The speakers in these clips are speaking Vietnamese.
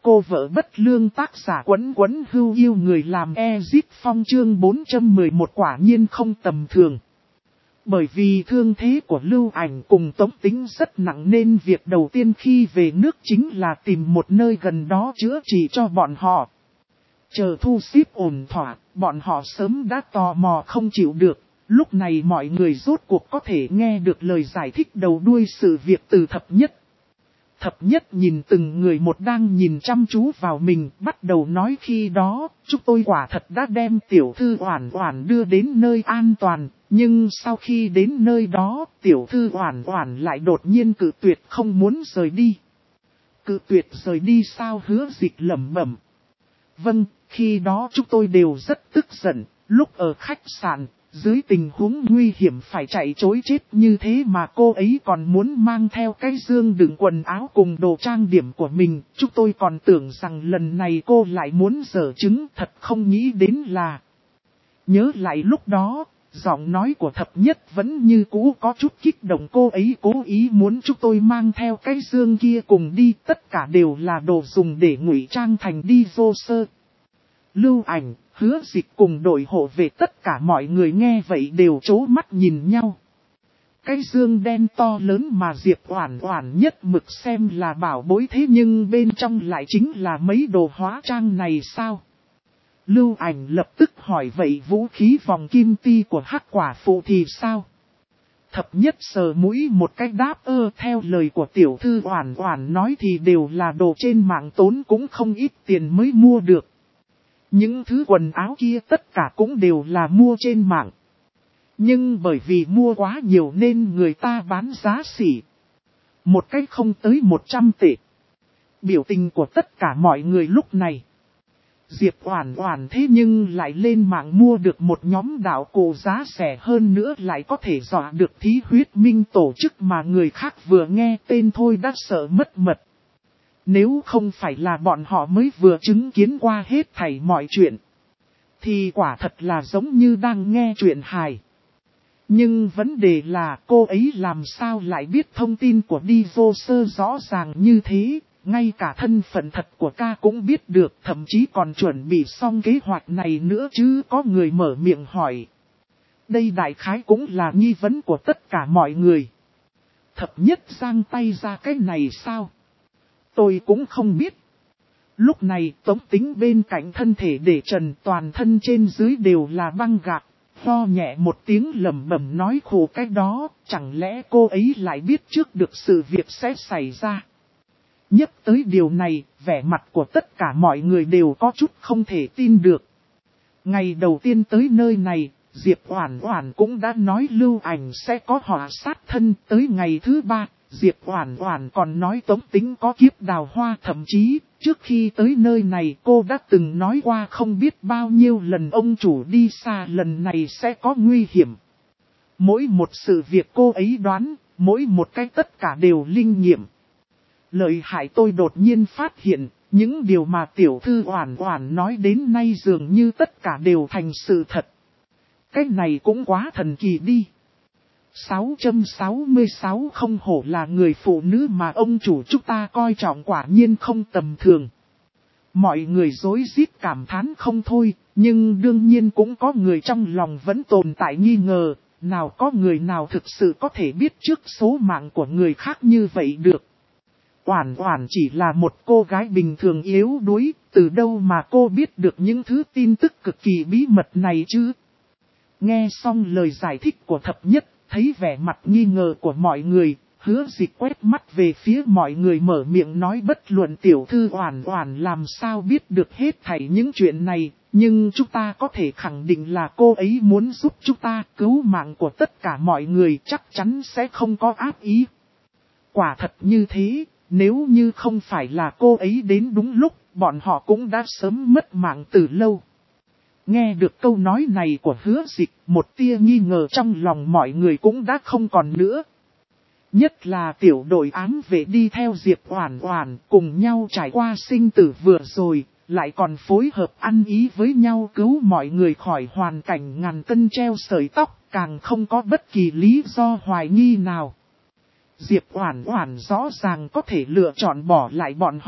cô vợ bất lương tác giả Quấn Quấn Hưu yêu người làm Ezip Phong chương 411 quả nhiên không tầm thường. Bởi vì thương thế của Lưu Ảnh cùng Tống Tính rất nặng nên việc đầu tiên khi về nước chính là tìm một nơi gần đó chữa trị cho bọn họ. Chờ thu xếp ổn thỏa, bọn họ sớm đã tò mò không chịu được. Lúc này mọi người rốt cuộc có thể nghe được lời giải thích đầu đuôi sự việc từ Thập Nhất. Thập Nhất nhìn từng người một đang nhìn chăm chú vào mình, bắt đầu nói khi đó, chúng tôi quả thật đã đem tiểu thư Oản Oản đưa đến nơi an toàn, nhưng sau khi đến nơi đó, tiểu thư Oản Oản lại đột nhiên cự tuyệt không muốn rời đi. Cự tuyệt rời đi sao? Hứa Dịch lẩm bẩm. Vâng, khi đó chúng tôi đều rất tức giận, lúc ở khách sạn. Dưới tình huống nguy hiểm phải chạy trối chết như thế mà cô ấy còn muốn mang theo cái dương đựng quần áo cùng đồ trang điểm của mình. Chúng tôi còn tưởng rằng lần này cô lại muốn giở trứng, thật không nghĩ đến là. Nhớ lại lúc đó, giọng nói của Thập Nhất vẫn như cũ có chút kích động, cô ấy cố ý muốn chúng tôi mang theo cái dương kia cùng đi. Tất cả đều là đồ dùng để ngụy trang thành đi vô sơ. Lưu Ảnh, Hứa Dịch cùng đội hộ về tất cả mọi người nghe vậy đều trố mắt nhìn nhau. Cái dương đen to lớn mà Diệp Oản Oản nhất mực xem là bảo bối thế nhưng bên trong lại chính là mấy đồ hóa trang này sao? Lưu Ảnh lập tức hỏi vậy vũ khí vòng kim ti của Hắc Quả Phụ thì sao? Thập Nhất sờ mũi một cách đáp theo lời của tiểu thư Oản Oản nói thì đều là đồ trên mạng tốn cũng không ít tiền mới mua được. Những thứ quần áo kia tất cả cũng đều là mua trên mạng. Nhưng bởi vì mua quá nhiều nên người ta bán giá xỉ. Một cách không tới 100 tệ. Biểu tình của tất cả mọi người lúc này. Diệp Oản Oản thế nhưng lại lên mạng mua được một nhóm đạo cụ giá rẻ hơn nữa lại có thể dọa được Thí Huyết Minh tổ chức mà người khác vừa nghe tên thôi đã sợ mất mật. Nếu không phải là bọn họ mới vừa chứng kiến qua hết thảy mọi chuyện, thì quả thật là giống như đang nghe chuyện hài. Nhưng vấn đề là cô ấy làm sao lại biết thông tin của đi vô sơ rõ ràng như thế, ngay cả thân phận thật của ca cũng biết được, thậm chí còn chuẩn bị xong kế hoạch này nữa chứ. Có người mở miệng hỏi. Đây đại khái cũng là nghi vấn của tất cả mọi người. Thập Nhất giang tay ra cái này sao? Tôi cũng không biết. Lúc này Tống Tính bên cạnh thân thể để trần, toàn thân trên dưới đều là băng gạc. Ho nhẹ một tiếng lẩm bẩm nói khổ cái đó, chẳng lẽ cô ấy lại biết trước được sự việc sẽ xảy ra. Nhắc tới điều này, vẻ mặt của tất cả mọi người đều có chút không thể tin được. Ngày đầu tiên tới nơi này, Diệp Oản Oản cũng đã nói Lưu Ảnh sẽ có họa sát thân. Tới ngày thứ 3, Diệp Oản Oản còn nói Tống Tính có kiếp đào hoa, thậm chí trước khi tới nơi này cô đã từng nói qua không biết bao nhiêu lần ông chủ đi xa lần này sẽ có nguy hiểm. Mỗi một sự việc cô ấy đoán, mỗi một cái tất cả đều linh nghiệm. Lợi hại, tôi đột nhiên phát hiện, những điều mà tiểu thư Oản Oản nói đến nay dường như tất cả đều thành sự thật. Cái này cũng quá thần kỳ đi. 666 không hổ là người phụ nữ mà ông chủ chúng ta coi trọng, quả nhiên không tầm thường. Mọi người rối rít cảm thán không thôi, nhưng đương nhiên cũng có người trong lòng vẫn tồn tại nghi ngờ, nào có người nào thực sự có thể biết trước số mạng của người khác như vậy được. Oản Oản chỉ là một cô gái bình thường yếu đuối, từ đâu mà cô biết được những thứ tin tức cực kỳ bí mật này chứ? Nghe xong lời giải thích của Thập Nhất, thấy vẻ mặt nghi ngờ của mọi người, Hứa Dịch quét mắt về phía mọi người mở miệng nói bất luận tiểu thư Oản Oản làm sao biết được hết thảy những chuyện này, nhưng chúng ta có thể khẳng định là cô ấy muốn giúp chúng ta cứu mạng của tất cả mọi người, chắc chắn sẽ không có ác ý. Quả thật như thế, nếu như không phải là cô ấy đến đúng lúc, bọn họ cũng đã sớm mất mạng từ lâu. Nghe được câu nói này của Hứa Dịch, một tia nghi ngờ trong lòng mọi người cũng đã không còn nữa. Nhất là tiểu đội ám vệ đi theo Diệp Oản Oản cùng nhau trải qua sinh tử vừa rồi, lại còn phối hợp ăn ý với nhau cứu mọi người khỏi hoàn cảnh ngàn cân treo sợi tóc, càng không có bất kỳ lý do hoài nghi nào. Diệp Oản Oản rõ ràng có thể lựa chọn bỏ lại bọn họ,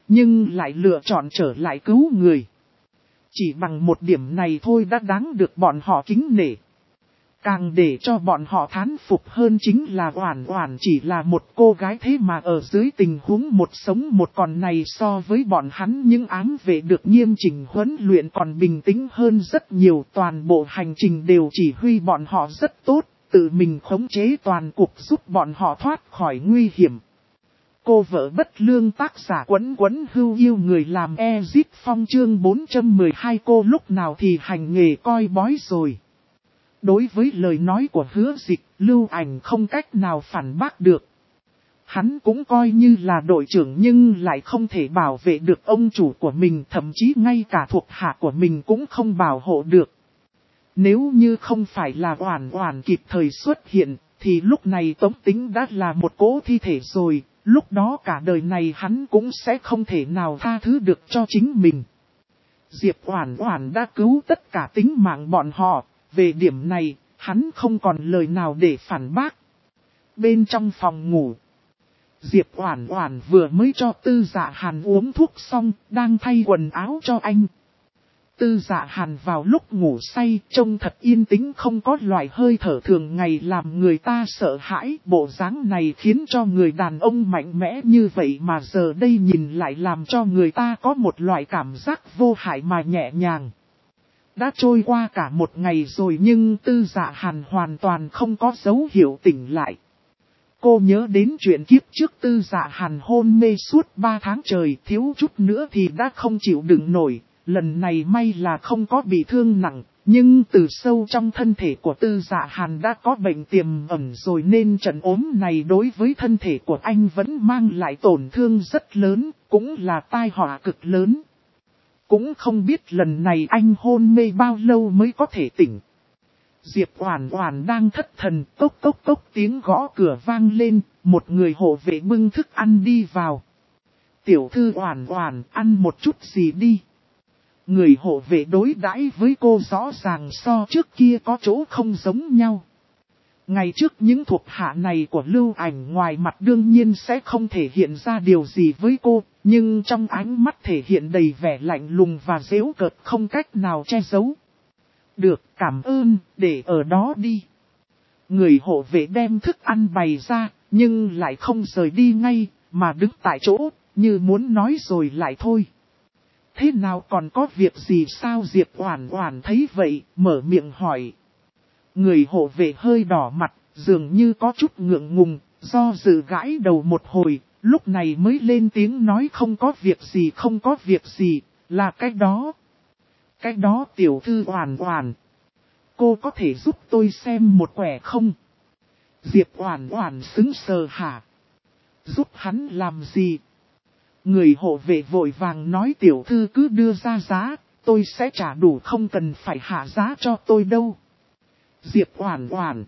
nhưng lại lựa chọn trở lại cứu người. Chỉ bằng một điểm này thôi đã đáng được bọn họ kính nể. Càng để cho bọn họ thán phục hơn chính là Oản Oản chỉ là một cô gái thế mà ở dưới tình huống một sống một còn này so với bọn hắn những ám vệ được nghiêm chỉnh huấn luyện còn bình tĩnh hơn rất nhiều. Toàn bộ hành trình đều chỉ huy bọn họ rất tốt, tự mình khống chế toàn cục giúp bọn họ thoát khỏi nguy hiểm. Cô vợ bất lương tác giả Quấn Quấn Hưu yêu người làm Ezip Phong chương 412 cô lúc nào thì hành nghề coi bói rồi. Đối với lời nói của Hứa Dịch, Lưu Ảnh không cách nào phản bác được. Hắn cũng coi như là đội trưởng nhưng lại không thể bảo vệ được ông chủ của mình, thậm chí ngay cả thuộc hạ của mình cũng không bảo hộ được. Nếu như không phải là Oản Oản kịp thời xuất hiện, thì lúc này Tống Tính đã là một cỗ thi thể rồi, lúc đó cả đời này hắn cũng sẽ không thể nào tha thứ được cho chính mình. Diệp Oản Oản đã cứu tất cả tính mạng bọn họ. Về điểm này, hắn không còn lời nào để phản bác. Bên trong phòng ngủ, Diệp Oản Oản vừa mới cho Tư Dạ Hàn uống thuốc xong, đang thay quần áo cho anh. Tư Dạ Hàn vào lúc ngủ say, trông thật yên tĩnh không có loại hơi thở thường ngày làm người ta sợ hãi. Bộ dáng này khiến cho người đàn ông mạnh mẽ như vậy mà giờ đây nhìn lại làm cho người ta có một loại cảm giác vô hại mà nhẹ nhàng. Đã trôi qua cả một ngày rồi nhưng Tư Dạ Hàn hoàn toàn không có dấu hiệu tỉnh lại. Cô nhớ đến chuyện kiếp trước Tư Dạ Hàn hôn mê suốt 3 tháng trời, thiếu chút nữa thì đã không chịu đựng nổi. Lần này may là không có bị thương nặng, nhưng từ sâu trong thân thể của Tư Dạ Hàn đã có bệnh tiềm ẩn rồi nên trận ốm này đối với thân thể của anh vẫn mang lại tổn thương rất lớn, cũng là tai họa cực lớn. Cũng không biết lần này anh hôn mê bao lâu mới có thể tỉnh. Diệp Oản Oản đang thất thần, cốc cốc cốc tiếng gõ cửa vang lên, một người hộ vệ bưng thức ăn đi vào. Tiểu thư Oản Oản, ăn một chút gì đi. Người hộ vệ đối đãi với cô rõ ràng so trước kia có chỗ không giống nhau. Ngày trước những thuộc hạ này của Lưu Ảnh ngoài mặt đương nhiên sẽ không thể hiện ra điều gì với cô, nhưng trong ánh mắt thể hiện đầy vẻ lạnh lùng và giễu cợt không cách nào che giấu. Được, cảm ơn, để ở đó đi. Người hộ vệ đem thức ăn bày ra, nhưng lại không rời đi ngay, mà đứng tại chỗ, như muốn nói rồi lại thôi. Thế nào còn có việc gì sao? Diệp Oản Oản thấy vậy, mở miệng hỏi. Người hộ vệ hơi đỏ mặt, dường như có chút ngượng ngùng, do dự gãi đầu một hồi, lúc này mới lên tiếng nói không có việc gì không có việc gì, là cái đó. Cái đó tiểu thư Oản Oản. Cô có thể giúp tôi xem một quẻ không? Diệp Oản Oản sững sờ hả? Giúp hắn làm gì? Người hộ vệ vội vàng nói tiểu thư cứ đưa ra giá, tôi sẽ trả đủ không cần phải hạ giá cho tôi đâu. Diệp Oản Oản.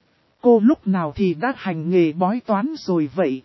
Cô lúc nào thì đã hành nghề bói toán rồi vậy?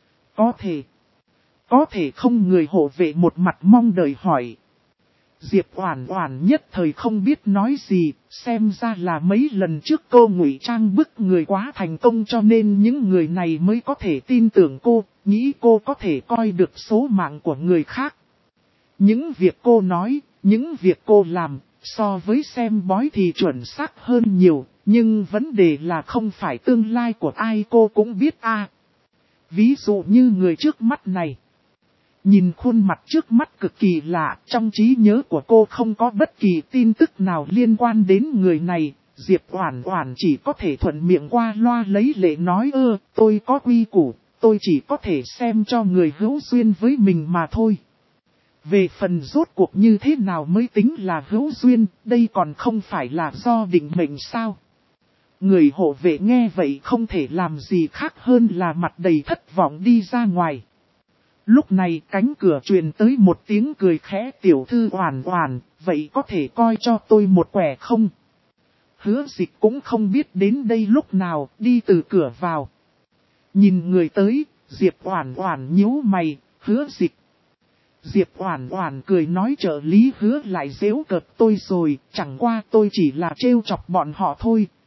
Có thể không? Người hộ vệ một mặt mong đợi hỏi. Diệp Oản Oản nhất thời không biết nói gì, xem ra là mấy lần trước cô ngụy trang bức người quá thành công cho nên những người này mới có thể tin tưởng cô, nghĩ cô có thể coi được số mạng của người khác. Những việc cô nói, những việc cô làm, so với xem bói thì chuẩn xác hơn nhiều, nhưng vấn đề là không phải tương lai của ai cô cũng biết a. Ví dụ như người trước mắt này. Nhìn khuôn mặt trước mắt cực kỳ lạ, trong trí nhớ của cô không có bất kỳ tin tức nào liên quan đến người này. Diệp Oản Oản chỉ có thể thuận miệng qua loa lấy lệ nói tôi có quy củ, tôi chỉ có thể xem cho người hữu duyên với mình mà thôi. Về phần rốt cuộc như thế nào mới tính là hữu duyên, đây còn không phải là do định mệnh sao? Người hộ vệ nghe vậy không thể làm gì khác hơn là mặt đầy thất vọng đi ra ngoài. Lúc này cánh cửa truyền tới một tiếng cười khẽ tiểu thư Oản Oản, vậy có thể coi cho tôi một quẻ không? Hứa Dịch cũng không biết đến đây lúc nào, đi từ cửa vào. Nhìn người tới, Diệp Oản Oản nhíu mày, Hứa Dịch. Diệp Oản Oản cười nói trợ lý Hứa lại giễu cợt tôi rồi, chẳng qua tôi chỉ là trêu chọc bọn họ thôi,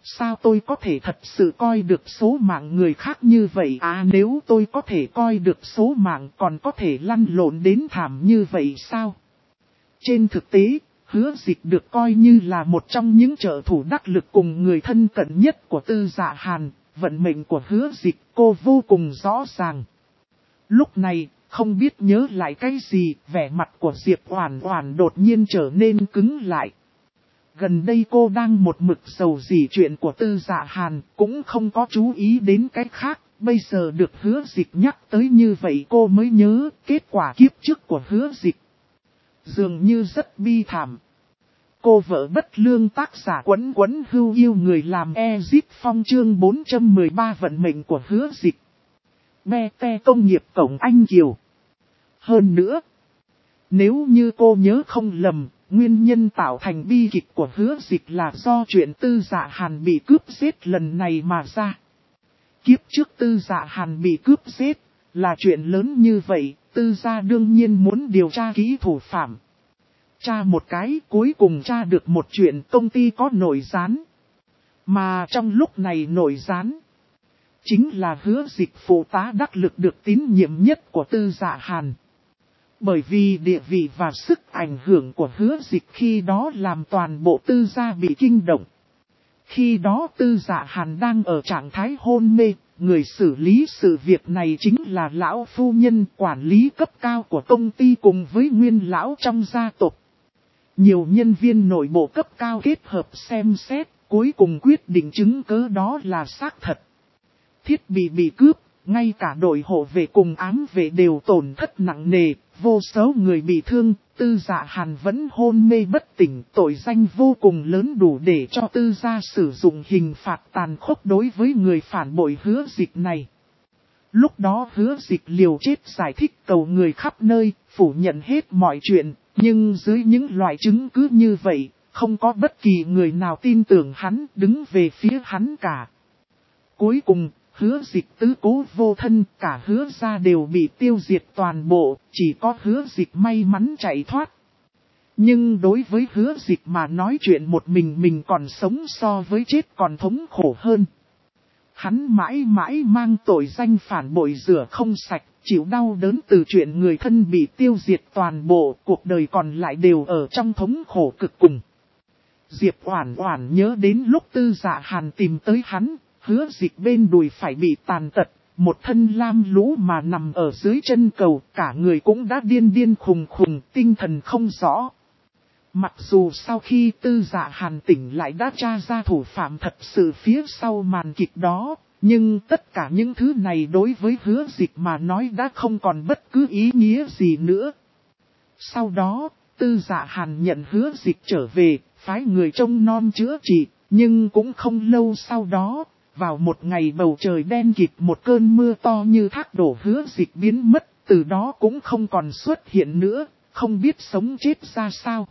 Sao tôi có thể thật sự coi được số mạng người khác như vậy à, nếu tôi có thể coi được số mạng còn có thể lăn lộn đến thảm như vậy sao? Trên thực tế, Hứa Dịch được coi như là một trong những trợ thủ đắc lực cùng người thân cận nhất của Tư Dạ Hàn, vận mệnh của Hứa Dịch cô vô cùng rõ ràng. Lúc này, không biết nhớ lại cái gì, vẻ mặt của Diệp Oản Oản đột nhiên trở nên cứng lại. Gần đây cô đang một mực rầu rĩ chuyện của Tư Dạ Hàn, cũng không có chú ý đến cái khác, bây giờ được Hứa Dịch nhắc tới như vậy cô mới nhớ kết quả kiếp trước của Hứa Dịch. Dường như rất bi thảm. Cô vợ bất lương tác giả Quấn Quấn Hưu yêu người làm Ezip Phong chương 413 vận mệnh của Hứa Dịch. Be te công nghiệp cổng Anh Kiều. Hơn nữa, nếu như cô nhớ không lầm, nguyên nhân tạo thành bi kịch của Hứa Dịch là do chuyện Tư Dạ Hàn bị cướp giết lần này mà ra. Kiếp trước Tư Dạ Hàn bị cướp giết, là chuyện lớn như vậy, Tư gia đương nhiên muốn điều tra kỹ thủ phạm. Tra một cái, cuối cùng tra được một chuyện công ty có nội gián. Mà trong lúc này nội gián, chính là Hứa Dịch phụ tá đắc lực được tín nhiệm nhất của Tư Dạ Hàn. Bởi vì địa vị và sức ảnh hưởng của Hứa Dịch khi đó làm toàn bộ Tư gia bị kinh động. Khi đó Tư Dạ Hàn đang ở trạng thái hôn mê, người xử lý sự việc này chính là lão phu nhân quản lý cấp cao của công ty cùng với nguyên lão trong gia tộc. Nhiều nhân viên nội bộ cấp cao kết hợp xem xét, cuối cùng quyết định chứng cứ đó là xác thật. Thiết bị cướp, ngay cả đội hộ vệ cùng ám vệ đều tổn thất nặng nề, vô số người bị thương, Tư Dạ Hàn vẫn hôn mê bất tỉnh, tội danh vô cùng lớn đủ để cho Tư gia sử dụng hình phạt tàn khốc đối với người phản bội Hứa Dịch này. Lúc đó Hứa Dịch liều chết giải thích cầu người khắp nơi, phủ nhận hết mọi chuyện, nhưng dưới những loại chứng cứ như vậy, không có bất kỳ người nào tin tưởng hắn, đứng về phía hắn cả. Cuối cùng, Hứa Dịch tứ cố vô thân, cả Hứa gia đều bị tiêu diệt toàn bộ, chỉ có Hứa Dịch may mắn chạy thoát. Nhưng đối với Hứa Dịch mà nói chuyện một mình còn sống so với chết còn thống khổ hơn. Hắn mãi mãi mang tội danh phản bội rửa không sạch, chịu đau đớn từ chuyện người thân bị tiêu diệt toàn bộ, cuộc đời còn lại đều ở trong thống khổ cực cùng. Diệp Oản Oản nhớ đến lúc Tư Dạ Hàn tìm tới hắn, Hứa Dịch bên đùi phải bị tàn tật, một thân lam lũ mà nằm ở dưới chân cầu, cả người cũng đã điên khùng, tinh thần không rõ. Mặc dù sau khi Tư Dạ Hàn tỉnh lại đã tra ra thủ phạm thật sự phía sau màn kịch đó, nhưng tất cả những thứ này đối với Hứa Dịch mà nói đã không còn bất cứ ý nghĩa gì nữa. Sau đó, Tư Dạ Hàn nhận Hứa Dịch trở về, phái người trông nom chữa trị, nhưng cũng không lâu sau đó, vào một ngày bầu trời đen kịt một cơn mưa to như thác đổ, Hứa Dịch biến mất, từ đó cũng không còn xuất hiện nữa, không biết sống chết ra sao.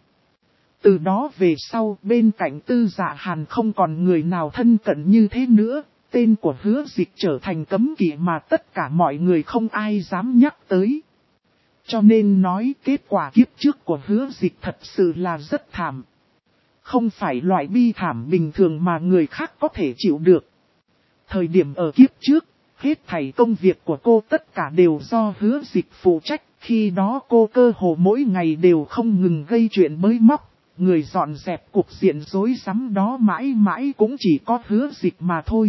Từ đó về sau, bên cạnh Tư Dạ Hàn không còn người nào thân cận như thế nữa, tên của Hứa Dịch trở thành cấm kỵ mà tất cả mọi người không ai dám nhắc tới. Cho nên nói kết quả kiếp trước của Hứa Dịch thật sự là rất thảm. Không phải loại bi thảm bình thường mà người khác có thể chịu được. Thời điểm ở kiếp trước, hết thảy công việc của cô tất cả đều do Hứa Dịch phụ trách, khi đó cô cơ hồ mỗi ngày đều không ngừng gây chuyện bới móc. Người dọn dẹp cục diện rối rắm đó mãi mãi cũng chỉ có Hứa Dịch mà thôi.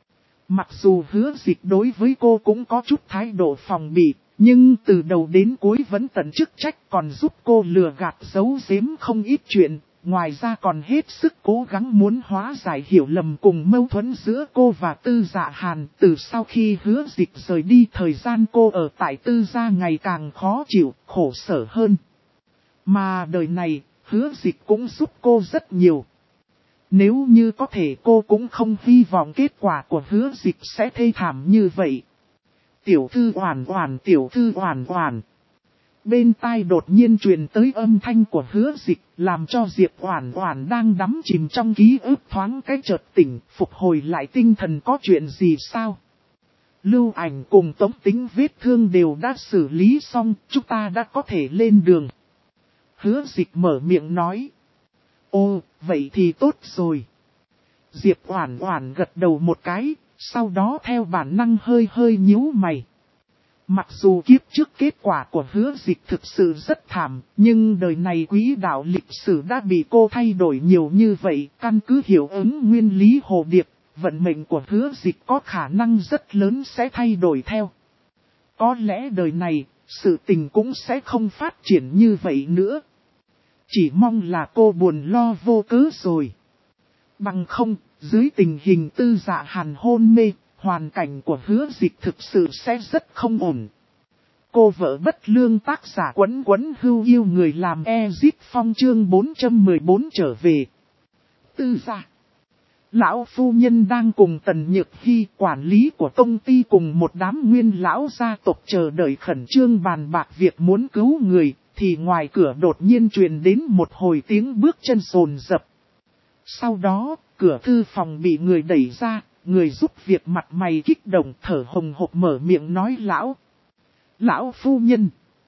Mặc dù Hứa Dịch đối với cô cũng có chút thái độ phòng bị, nhưng từ đầu đến cuối vẫn tận chức trách, còn giúp cô lừa gạt giấu giếm không ít chuyện. Ngoài ra còn hết sức cố gắng muốn hóa giải hiểu lầm cùng mâu thuẫn giữa cô và Tư Dạ Hàn. Từ sau khi Hứa Dịch rời đi, thời gian cô ở tại Tư gia ngày càng khó chịu, khổ sở hơn. Mà đời này, Hứa Dịch cũng giúp cô rất nhiều. Nếu như có thể cô cũng không hy vọng kết quả của Hứa Dịch sẽ thê thảm như vậy. Tiểu thư Oản Oản, tiểu thư Oản Oản. Bên tai đột nhiên truyền tới âm thanh của Hứa Dịch, làm cho Diệp Oản Oản đang đắm chìm trong ký ức thoáng cái chợt tỉnh, phục hồi lại tinh thần. Có chuyện gì sao? Lưu Ảnh cùng Tống Tính vết thương đều đã xử lý xong, chúng ta đã có thể lên đường. Hứa Dịch mở miệng nói. Ồ, vậy thì tốt rồi. Diệp Oản Oản gật đầu một cái, sau đó theo bản năng hơi hơi nhíu mày. Mặc dù kiếp trước kết quả của Hứa Dịch thực sự rất thảm, nhưng đời này quỹ đạo lịch sử đã bị cô thay đổi nhiều như vậy, căn cứ hiệu ứng nguyên lý hồ điệp, vận mệnh của Hứa Dịch có khả năng rất lớn sẽ thay đổi theo. Có lẽ đời này, sự tình cũng sẽ không phát triển như vậy nữa. Chỉ mong là cô buồn lo vô cớ rồi. Bằng không, dưới tình hình Tư Dạ Hàn hôn mê, hoàn cảnh của Hứa Dịch thực sự sẽ rất không ổn. Cô vợ bất lương tác giả Quấn Quấn Hưu yêu người làm Ezip Phong chương 414 trở về. Tư Dạ. Lão phu nhân đang cùng Tần Nhược Hy, quản lý của công ty, cùng một đám nguyên lão gia tộc chờ đợi khẩn trương bàn bạc việc muốn cứu người, thì ngoài cửa đột nhiên truyền đến một hồi tiếng bước chân sồn dập. Sau đó, cửa thư phòng bị người đẩy ra, người giúp việc mặt mày kích động thở hồng hộc mở miệng nói Lão phu nhân.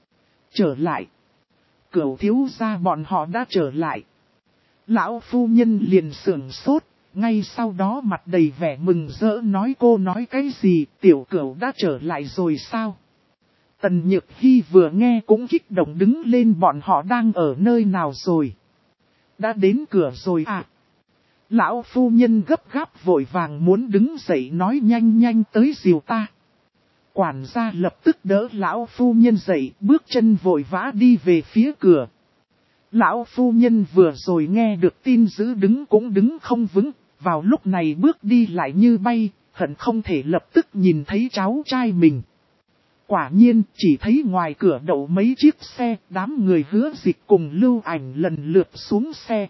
Trở lại. Cửu thiếu gia bọn họ đã trở lại. Lão phu nhân liền sưởng sốt, ngay sau đó mặt đầy vẻ mừng rỡ nói cô nói cái gì, tiểu cửu đã trở lại rồi sao? Tần Nhược Hy vừa nghe cũng kích động đứng lên, bọn họ đang ở nơi nào rồi? Đã đến cửa rồi à? Lão phu nhân gấp gáp vội vàng muốn đứng dậy nói nhanh nhanh tới dìu ta. Quản gia lập tức đỡ lão phu nhân dậy, bước chân vội vã đi về phía cửa. Lão phu nhân vừa rồi nghe được tin dữ đứng cũng đứng không vững, vào lúc này bước đi lại như bay, hận không thể lập tức nhìn thấy cháu trai mình. Quả nhiên, chỉ thấy ngoài cửa đậu mấy chiếc xe, đám người Hứa Dịch cùng Lưu Ảnh lần lượt xuống xe.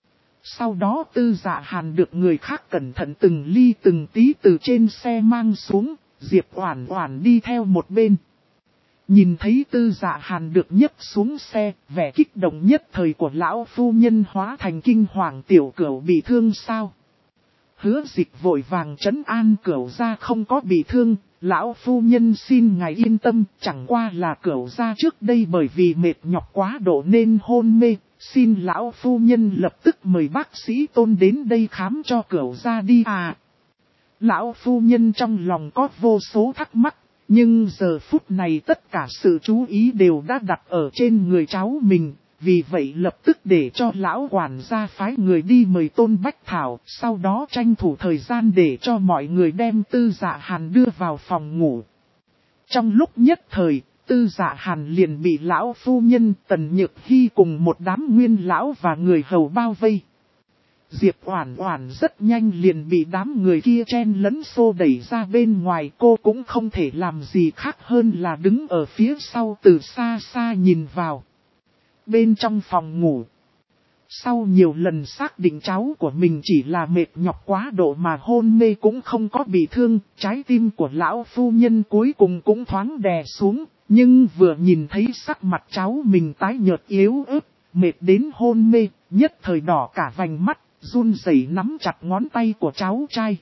Sau đó Tư Dạ Hàn được người khác cẩn thận từng ly từng tí từ trên xe mang xuống, Diệp Oản Oản đi theo một bên. Nhìn thấy Tư Dạ Hàn được nhấc xuống xe, vẻ kích động nhất thời của lão phu nhân hóa thành kinh hoàng, tiểu cửu bị thương sao? Hứa Dịch vội vàng trấn an cửu gia không có bị thương, lão phu nhân xin ngài yên tâm, chẳng qua là cửu gia trước đây bởi vì mệt nhọc quá độ nên hôn mê, xin lão phu nhân lập tức mời bác sĩ Tôn đến đây khám cho cửu gia đi à. Lão phu nhân trong lòng có vô số thắc mắc, nhưng giờ phút này tất cả sự chú ý đều đã đặt ở trên người cháu mình, vì vậy lập tức để cho lão quản gia phái người đi mời Tôn Bách Thảo, sau đó tranh thủ thời gian để cho mọi người đem Tư Dạ Hàn đưa vào phòng ngủ. Trong lúc nhất thời, Tư Dạ Hàn liền bị lão phu nhân Tần Nhược Hy cùng một đám nguyên lão và người hầu bao vây. Diệp Oản Oản rất nhanh liền bị đám người kia chen lấn xô đẩy ra bên ngoài, cô cũng không thể làm gì khác hơn là đứng ở phía sau từ xa xa nhìn vào. Bên trong phòng ngủ, sau nhiều lần xác định cháu của mình chỉ là mệt nhọc quá độ mà hôn mê cũng không có bị thương, trái tim của lão phu nhân cuối cùng cũng thoáng đè xuống, nhưng vừa nhìn thấy sắc mặt cháu mình tái nhợt yếu ớt, mệt đến hôn mê, nhất thời đỏ cả vành mắt, run rẩy nắm chặt ngón tay của cháu trai.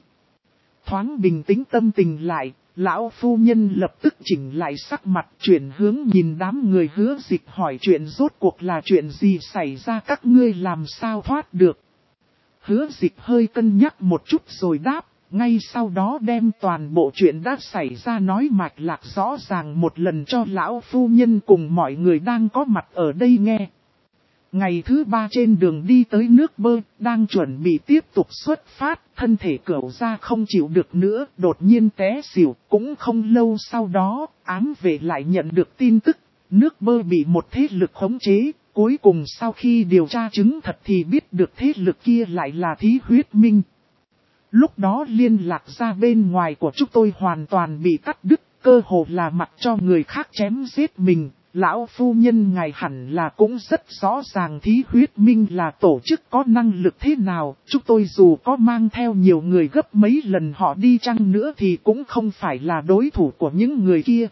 Thoáng bình tĩnh tâm tình lại, lão phu nhân lập tức chỉnh lại sắc mặt, chuyển hướng nhìn đám người Hứa Dịch hỏi chuyện rốt cuộc là chuyện gì xảy ra, các ngươi làm sao thoát được. Hứa Dịch hơi cân nhắc một chút rồi đáp, ngay sau đó đem toàn bộ chuyện đã xảy ra nói mạch lạc rõ ràng một lần cho lão phu nhân cùng mọi người đang có mặt ở đây nghe. Ngày thứ 3 trên đường đi tới nước Bơ, đang chuẩn bị tiếp tục xuất phát, thân thể Cửu gia không chịu được nữa, đột nhiên té xỉu, cũng không lâu sau đó, ám vệ lại nhận được tin tức, nước Bơ bị một thế lực khống chế, cuối cùng sau khi điều tra chứng thật thì biết được thế lực kia lại là Thí Huyết Minh. Lúc đó liên lạc ra bên ngoài của chúng tôi hoàn toàn bị cắt đứt, cơ hồ là mặc cho người khác chém giết mình. Lão phu nhân ngài hẳn là cũng rất rõ ràng Thí Huyết Minh là tổ chức có năng lực thế nào, chúng tôi dù có mang theo nhiều người gấp mấy lần họ đi chăng nữa thì cũng không phải là đối thủ của những người kia.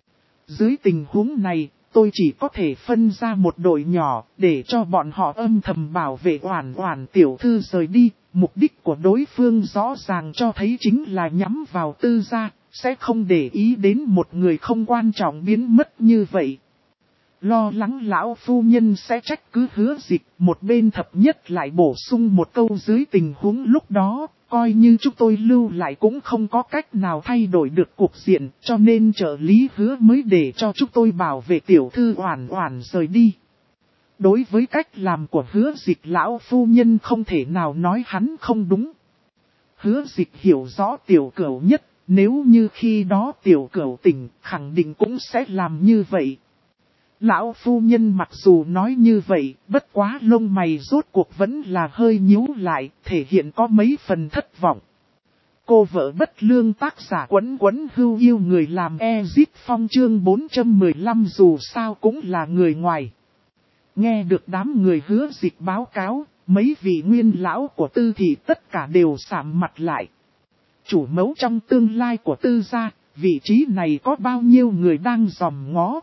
Dưới tình huống này, tôi chỉ có thể phân ra một đội nhỏ để cho bọn họ âm thầm bảo vệ Oản Oản tiểu thư rời đi, mục đích của đối phương rõ ràng cho thấy chính là nhắm vào Tư gia, sẽ không để ý đến một người không quan trọng biến mất như vậy. lo lắng lão phu nhân sẽ trách cứ Hứa Dịch, một bên thập nhất lại bổ sung một câu dưới tình huống lúc đó, coi như chúng tôi lưu lại cũng không có cách nào thay đổi được cuộc diện, cho nên trợ lý Hứa mới để cho chúng tôi bảo vệ tiểu thư Oản Oản rời đi. Đối với cách làm của Hứa Dịch, lão phu nhân không thể nào nói hắn không đúng. Hứa Dịch hiểu rõ Tiểu Cửu nhất, nếu như khi đó Tiểu Cửu tỉnh, khẳng định cũng sẽ làm như vậy. Lão phu nhân mặc dù nói như vậy, bất quá lông mày rốt cuộc vẫn là hơi nhíu lại, thể hiện có mấy phần thất vọng. Cô vợ bất lương tác giả Quấn Quấn Hưu yêu người làm Ezit Phong chương 415 dù sao cũng là người ngoài. Nghe được đám người Hứa Dịch báo cáo, mấy vị nguyên lão của Tư thị tất cả đều sạm mặt lại. Chủ mẫu trong tương lai của Tư gia, vị trí này có bao nhiêu người đang dòm ngó.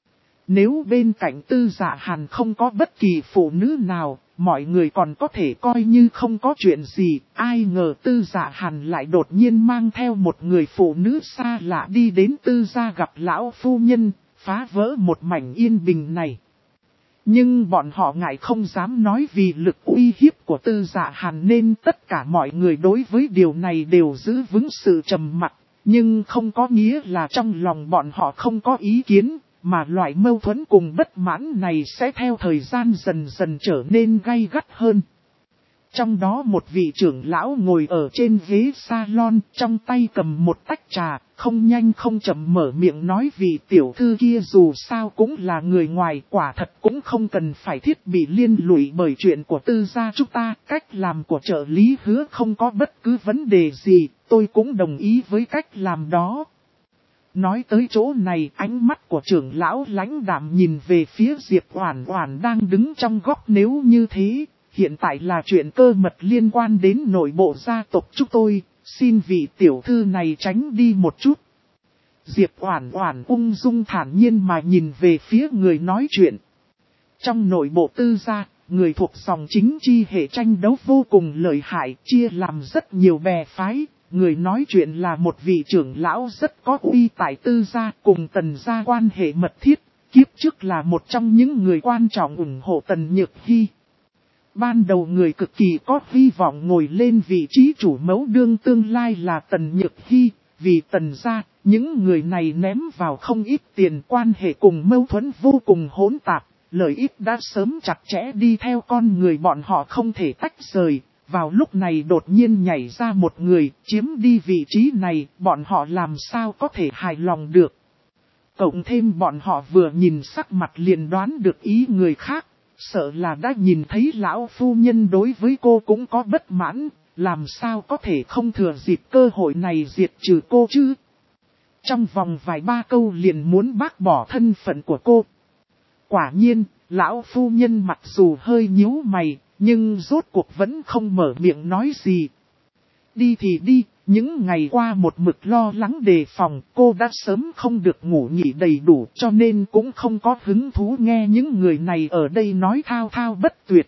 Nếu bên cạnh Tư Dạ Hàn không có bất kỳ phụ nữ nào, mọi người còn có thể coi như không có chuyện gì. Ai ngờ Tư Dạ Hàn lại đột nhiên mang theo một người phụ nữ xa lạ đi đến Tư gia gặp lão phu nhân, phá vỡ một mảnh yên bình này. Nhưng bọn họ ngại không dám nói vì lực uy hiếp của Tư Dạ Hàn nên tất cả mọi người đối với điều này đều giữ vững sự trầm mặc. Nhưng không có nghĩa là trong lòng bọn họ không có ý kiến, mà loại mâu thuẫn cùng bất mãn này sẽ theo thời gian dần dần trở nên gay gắt hơn. Trong đó một vị trưởng lão ngồi ở trên ghế salon, trong tay cầm một tách trà, không nhanh không chậm mở miệng nói vị tiểu thư kia dù sao cũng là người ngoài, quả thật cũng không cần phải thiết bị liên lụy bởi chuyện của Tư gia chúng ta. Cách làm của trợ lý Hứa không có bất cứ vấn đề gì, tôi cũng đồng ý với cách làm đó. Nói tới chỗ này, ánh mắt của trưởng lão lãnh đạm nhìn về phía Diệp Oản Oản đang đứng trong góc. Nếu như thế, hiện tại là chuyện cơ mật liên quan đến nội bộ gia tộc chúng tôi, xin vị tiểu thư này tránh đi một chút. Diệp Oản Oản ung dung thản nhiên mà nhìn về phía người nói chuyện. Trong nội bộ Tư gia, người thuộc dòng chính chi hệ tranh đấu vô cùng lợi hại, chia làm rất nhiều bè phái. Người nói chuyện là một vị trưởng lão rất có uy tại Tư gia, cùng Tần gia quan hệ mật thiết, kiếp trước là một trong những người quan trọng ủng hộ Tần Nhược Hi. Ban đầu người cực kỳ có hy vọng ngồi lên vị trí chủ mẫu đương tương lai là Tần Nhược Hi, vì Tần gia, những người này ném vào không ít tiền, quan hệ cùng mâu thuẫn vô cùng hỗn tạp, lợi ích đã sớm chặt chẽ đi theo con người bọn họ không thể tách rời. Vào lúc này đột nhiên nhảy ra một người, chiếm đi vị trí này, bọn họ làm sao có thể hài lòng được. Cộng thêm bọn họ vừa nhìn sắc mặt liền đoán được ý người khác, sợ là đã nhìn thấy lão phu nhân đối với cô cũng có bất mãn, làm sao có thể không thừa dịp cơ hội này diệt trừ cô chứ. Trong vòng vài ba câu liền muốn bác bỏ thân phận của cô. Quả nhiên, lão phu nhân mặc dù hơi nhíu mày, nhưng rốt cuộc vẫn không mở miệng nói gì. Đi thì đi, những ngày qua một mực lo lắng đề phòng, cô đã sớm không được ngủ nghỉ đầy đủ cho nên cũng không có hứng thú nghe những người này ở đây nói thao thao bất tuyệt.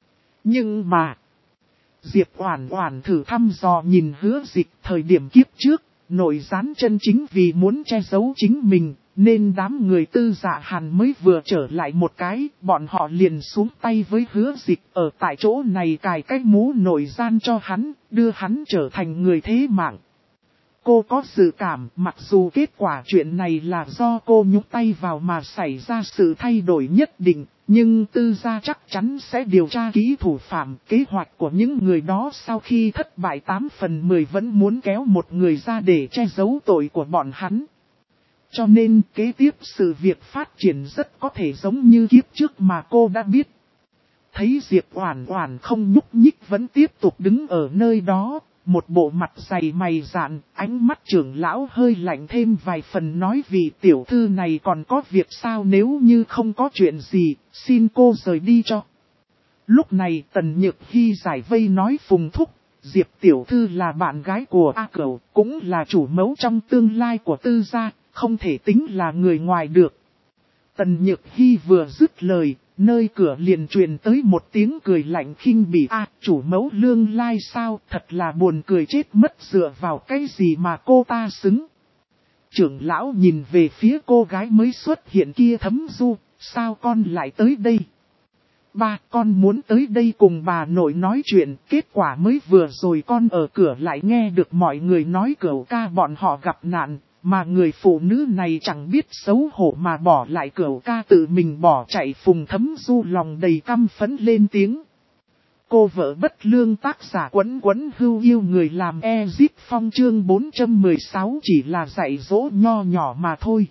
Nhưng mà, Diệp Oản Oản thử thăm dò nhìn Hứa Dịch thời điểm kiếp trước, nội gián chân chính vì muốn che giấu chính mình. Nên đám người Tư Dạ Hàn mới vừa trở lại một cái, bọn họ liền xuống tay với Hứa Dịch ở tại chỗ này cài cái mũ nội gian cho hắn, đưa hắn trở thành người thế mạng. Cô có dự cảm, mặc dù kết quả chuyện này là do cô nhúng tay vào mà xảy ra sự thay đổi nhất định, nhưng Tư gia chắc chắn sẽ điều tra kỹ thủ phạm. Kế hoạch của những người đó sau khi thất bại 8 phần 10 vẫn muốn kéo một người ra để che giấu tội của bọn hắn. Cho nên kế tiếp sự việc phát triển rất có thể giống như kiếp trước mà cô đã biết. Thấy Diệp Oản Oản không nhúc nhích vẫn tiếp tục đứng ở nơi đó, một bộ mặt dày mày dạn, ánh mắt trưởng lão hơi lạnh thêm vài phần nói vì tiểu thư này còn có việc sao, nếu như không có chuyện gì, xin cô rời đi cho. Lúc này Tần Nhược Hi giải vây nói Phùng thúc, Diệp tiểu thư là bạn gái của A Cửu, cũng là chủ mẫu trong tương lai của Tư gia. Không thể tính là người ngoài được. Tần Nhược Hi vừa dứt lời, nơi cửa liền truyền tới một tiếng cười lạnh khinh bỉ. Chủ mẫu lương lai sao, thật là buồn cười chết mất, dựa vào cái gì mà cô ta xứng. Trưởng lão nhìn về phía cô gái mới xuất hiện kia thấm du, sao con lại tới đây? Ba, con muốn tới đây cùng bà nội nói chuyện, kết quả mới vừa rồi con ở cửa lại nghe được mọi người nói Cửu ca bọn họ gặp nạn, mà người phụ nữ này chẳng biết xấu hổ mà bỏ lại Cửu ca tự mình bỏ chạy. Phùng Thấm Du lòng đầy căm phẫn lên tiếng. Cô vợ bất lương tác giả Quấn Quấn Hưu yêu người làm Ezip Phong chương 416 chỉ là dạy dỗ nho nhỏ mà thôi.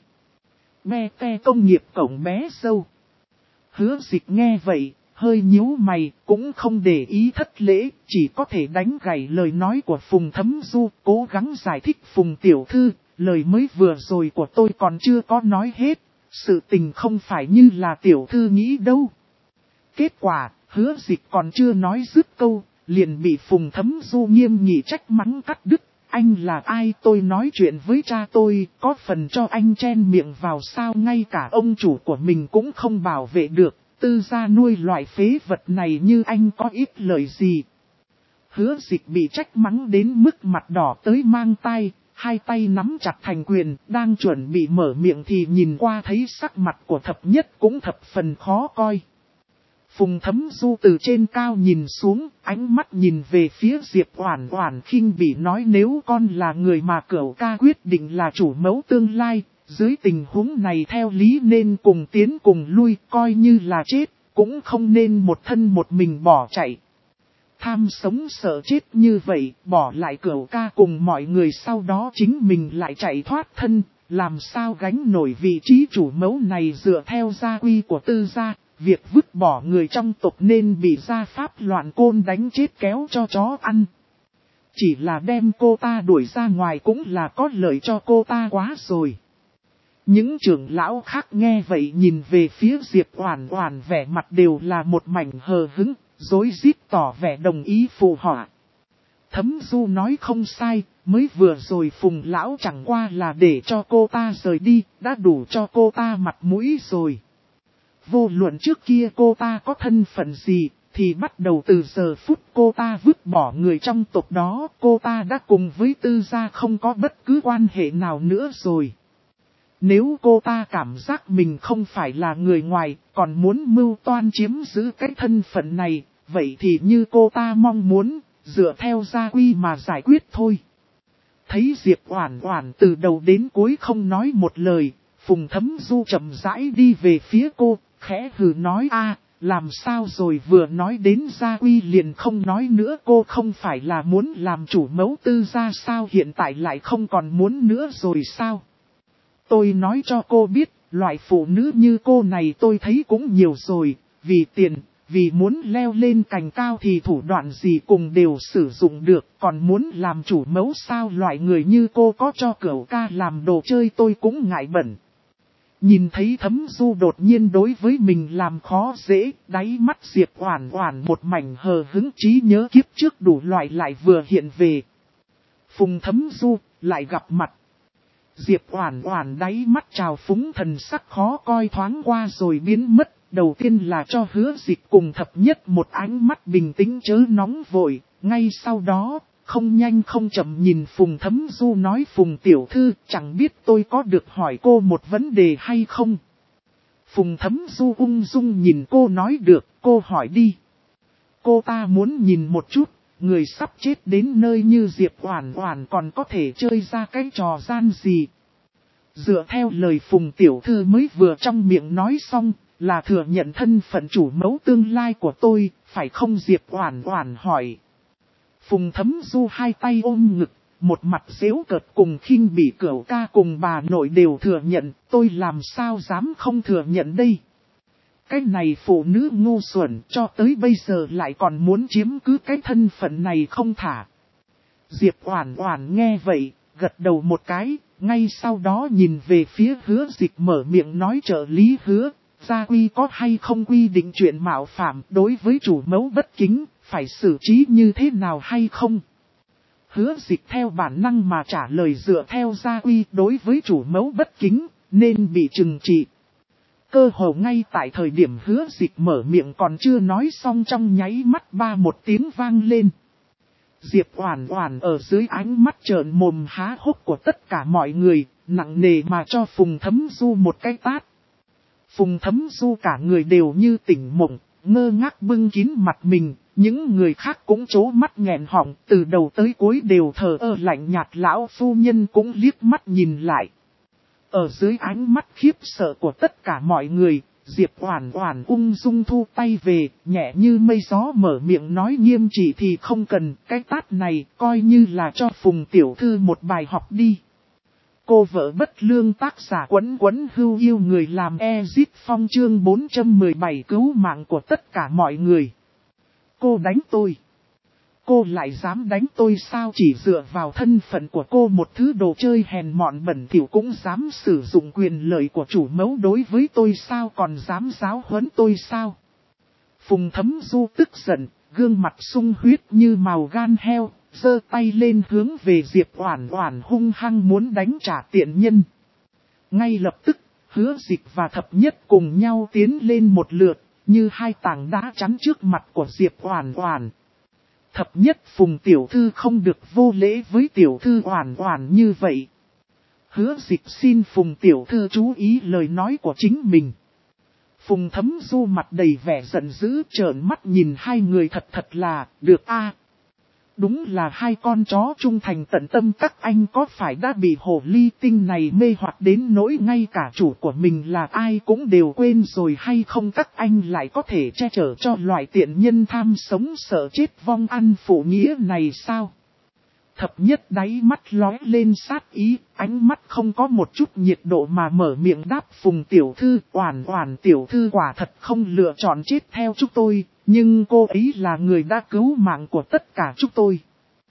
Me te công nghiệp cổng bé dâu. Hứa Dịch nghe vậy, hơi nhíu mày, cũng không để ý thất lễ, chỉ có thể đánh gãy lời nói của Phùng Thấm Du, cố gắng giải thích. Phùng tiểu thư, lời mới vừa rồi của tôi còn chưa có nói hết, sự tình không phải như là tiểu thư nghĩ đâu. Kết quả, Hứa Dịch còn chưa nói dứt câu, liền bị Phùng Thấm Du nghiêm nghị trách mắng cắt đứt. Anh là ai? Tôi nói chuyện với cha tôi, có phần cho anh chen miệng vào sao? Ngay cả ông chủ của mình cũng không bảo vệ được, Tư gia nuôi loại phế vật này như anh có ít lời gì? Hứa Dịch bị trách mắng đến mức mặt đỏ tới mang tai, hai tay nắm chặt thành quyền, đang chuẩn bị mở miệng thì nhìn qua thấy sắc mặt của thập nhất cũng thập phần khó coi. Phùng Thấm Du từ trên cao nhìn xuống, ánh mắt nhìn về phía Diệp Oản Oản khinh bỉ nói, nếu con là người mà Cửu ca quyết định là chủ mẫu tương lai, dưới tình huống này theo lý nên cùng tiến cùng lui, coi như là chết, cũng không nên một thân một mình bỏ chạy. Tham sống sợ chết như vậy, bỏ lại Cửu ca cùng mọi người sau đó chính mình lại chạy thoát thân, làm sao gánh nổi vị trí chủ mẫu này? Dựa theo gia quy của Tư gia, việc vứt bỏ người trong tộc nên bị gia pháp loạn côn đánh chết kéo cho chó ăn. Chỉ là đem cô ta đuổi ra ngoài cũng là có lợi cho cô ta quá rồi. Những trưởng lão khác nghe vậy nhìn về phía Diệp Oản Oản, vẻ mặt đều là một mảnh hờ hững, rối rít tỏ vẻ đồng ý phụ họa. Thấm Du nói không sai, mới vừa rồi Phùng lão chẳng qua là để cho cô ta rời đi, đã đủ cho cô ta mặt mũi rồi. Vô luận trước kia cô ta có thân phận gì, thì bắt đầu từ giờ phút cô ta vứt bỏ người trong tộc đó, cô ta đã cùng với Tư gia không có bất cứ quan hệ nào nữa rồi. Nếu cô ta cảm giác mình không phải là người ngoài, còn muốn mưu toan chiếm giữ cái thân phận này, vậy thì như cô ta mong muốn, dựa theo gia quy mà giải quyết thôi. Thấy Diệp Oản Oản từ đầu đến cuối không nói một lời, Phùng Thấm Du chậm rãi đi về phía cô, khẽ hừ nói, a, làm sao rồi? Vừa nói đến gia quy liền không nói nữa. Cô không phải là muốn làm chủ mẫu Tư gia sao, hiện tại lại không còn muốn nữa rồi sao? Tôi nói cho cô biết, loại phụ nữ như cô này tôi thấy cũng nhiều rồi, vì tiền, vì muốn leo lên cành cao thì thủ đoạn gì cùng đều sử dụng được, còn muốn làm chủ mẫu sao? Loại người như cô có cho Cửu ca làm đồ chơi tôi cũng ngại bẩn. Nhìn thấy Thấm Du đột nhiên đối với mình làm khó dễ, đáy mắt Diệp Oản Oản một mảnh hờ hững, trí nhớ kiếp trước đủ loại lại vừa hiện về. Phùng Thấm Du lại gặp mặt. Diệp Oản Oản đáy mắt trào phúng, thần sắc khó coi thoáng qua rồi biến mất. Đầu tiên là cho Hứa Dịch cùng thập nhất một ánh mắt bình tĩnh chớ nóng vội, ngay sau đó, không nhanh không chậm nhìn Phùng Thấm Du nói, Phùng tiểu thư, chẳng biết tôi có được hỏi cô một vấn đề hay không? Phùng Thấm Du ung dung nhìn cô nói, được, cô hỏi đi. Cô ta muốn nhìn một chút, người sắp chết đến nơi như Diệp Oản Oản còn có thể chơi ra cái trò gian gì? Dựa theo lời Phùng tiểu thư mới vừa trong miệng nói xong, là thừa nhận thân phận chủ mẫu tương lai của tôi, phải không? Diệp Oản Oản hỏi. Phùng Thấm Du hai tay ôm ngực, một mặt giễu cợt cùng khinh bỉ, Cửu ca cùng bà nội đều thừa nhận, tôi làm sao dám không thừa nhận đây? Cái này phụ nữ ngu xuẩn, cho tới bây giờ lại còn muốn chiếm cứ cái thân phận này không thả. Diệp Oản Oản nghe vậy, gật đầu một cái, ngay sau đó nhìn về phía Hứa Dịch mở miệng nói, trợ lý Hứa, gia quy có hay không quy định chuyện mạo phạm đối với chủ mẫu bất kính, phải xử trí như thế nào hay không? Hứa Dịch theo bản năng mà trả lời, dựa theo gia quy đối với chủ mẫu bất kính, nên bị trừng trị. Cơ hồ ngay tại thời điểm Hứa Dịch mở miệng còn chưa nói xong, trong nháy mắt ba một tiếng vang lên. Diệp Oản Oản ở dưới ánh mắt trợn mồm há hốc của tất cả mọi người, nặng nề mà cho Phùng Thấm Du một cái tát. Phùng Thấm Du cả người đều như tỉnh mộng, ngơ ngác bưng kín mặt mình, những người khác cũng trố mắt nghẹn họng, từ đầu tới cuối đều thờ ơ lạnh nhạt. Lão phu nhân cũng liếc mắt nhìn lại. Ở dưới ánh mắt khiếp sợ của tất cả mọi người, Diệp Oản Oản ung dung thu tay về, nhẹ như mây gió mở miệng nói nghiêm trị thì không cần, cái tát này coi như là cho Phùng tiểu thư một bài học đi. Cô vợ bất lương, tác giả Quấn Quấn Hưu yêu người làm Exit Phong, chương 417 cứu mạng của tất cả mọi người. Cô đánh tôi. Cô lại dám đánh tôi sao? Chỉ dựa vào thân phận của cô, một thứ đồ chơi hèn mọn bẩn thỉu cũng dám sử dụng quyền lợi của chủ mẫu đối với tôi sao? Còn dám giáo huấn tôi sao? Phùng Thấm Du tức giận, gương mặt sung huyết như màu gan heo, giơ tay lên hướng về Diệp Oản Oản hung hăng muốn đánh trả tiện nhân. Ngay lập tức, Hứa Dịch và Thập Nhất cùng nhau tiến lên một lượt, như hai tảng đá chắn trước mặt của Diệp Oản Oản. Thập Nhất, Phùng tiểu thư không được vô lễ với tiểu thư Oản Oản như vậy. Hứa Dịch xin Phùng tiểu thư chú ý lời nói của chính mình. Phùng Thấm Du mặt đầy vẻ giận dữ, trợn mắt nhìn hai người thật là, được a. Đúng là hai con chó trung thành tận tâm, các anh có phải đã bị hồ ly tinh này mê hoặc đến nỗi ngay cả chủ của mình là ai cũng đều quên rồi hay không? Các anh lại có thể che chở cho loại tiện nhân tham sống sợ chết vong ăn phụ nghĩa này sao? Thập Nhất đáy mắt lóe lên sát ý, ánh mắt không có một chút nhiệt độ mà mở miệng đáp: Phùng tiểu thư, Oản Oản tiểu thư quả thật không lựa chọn chết theo chúng tôi, nhưng cô ấy là người đã cứu mạng của tất cả chúng tôi.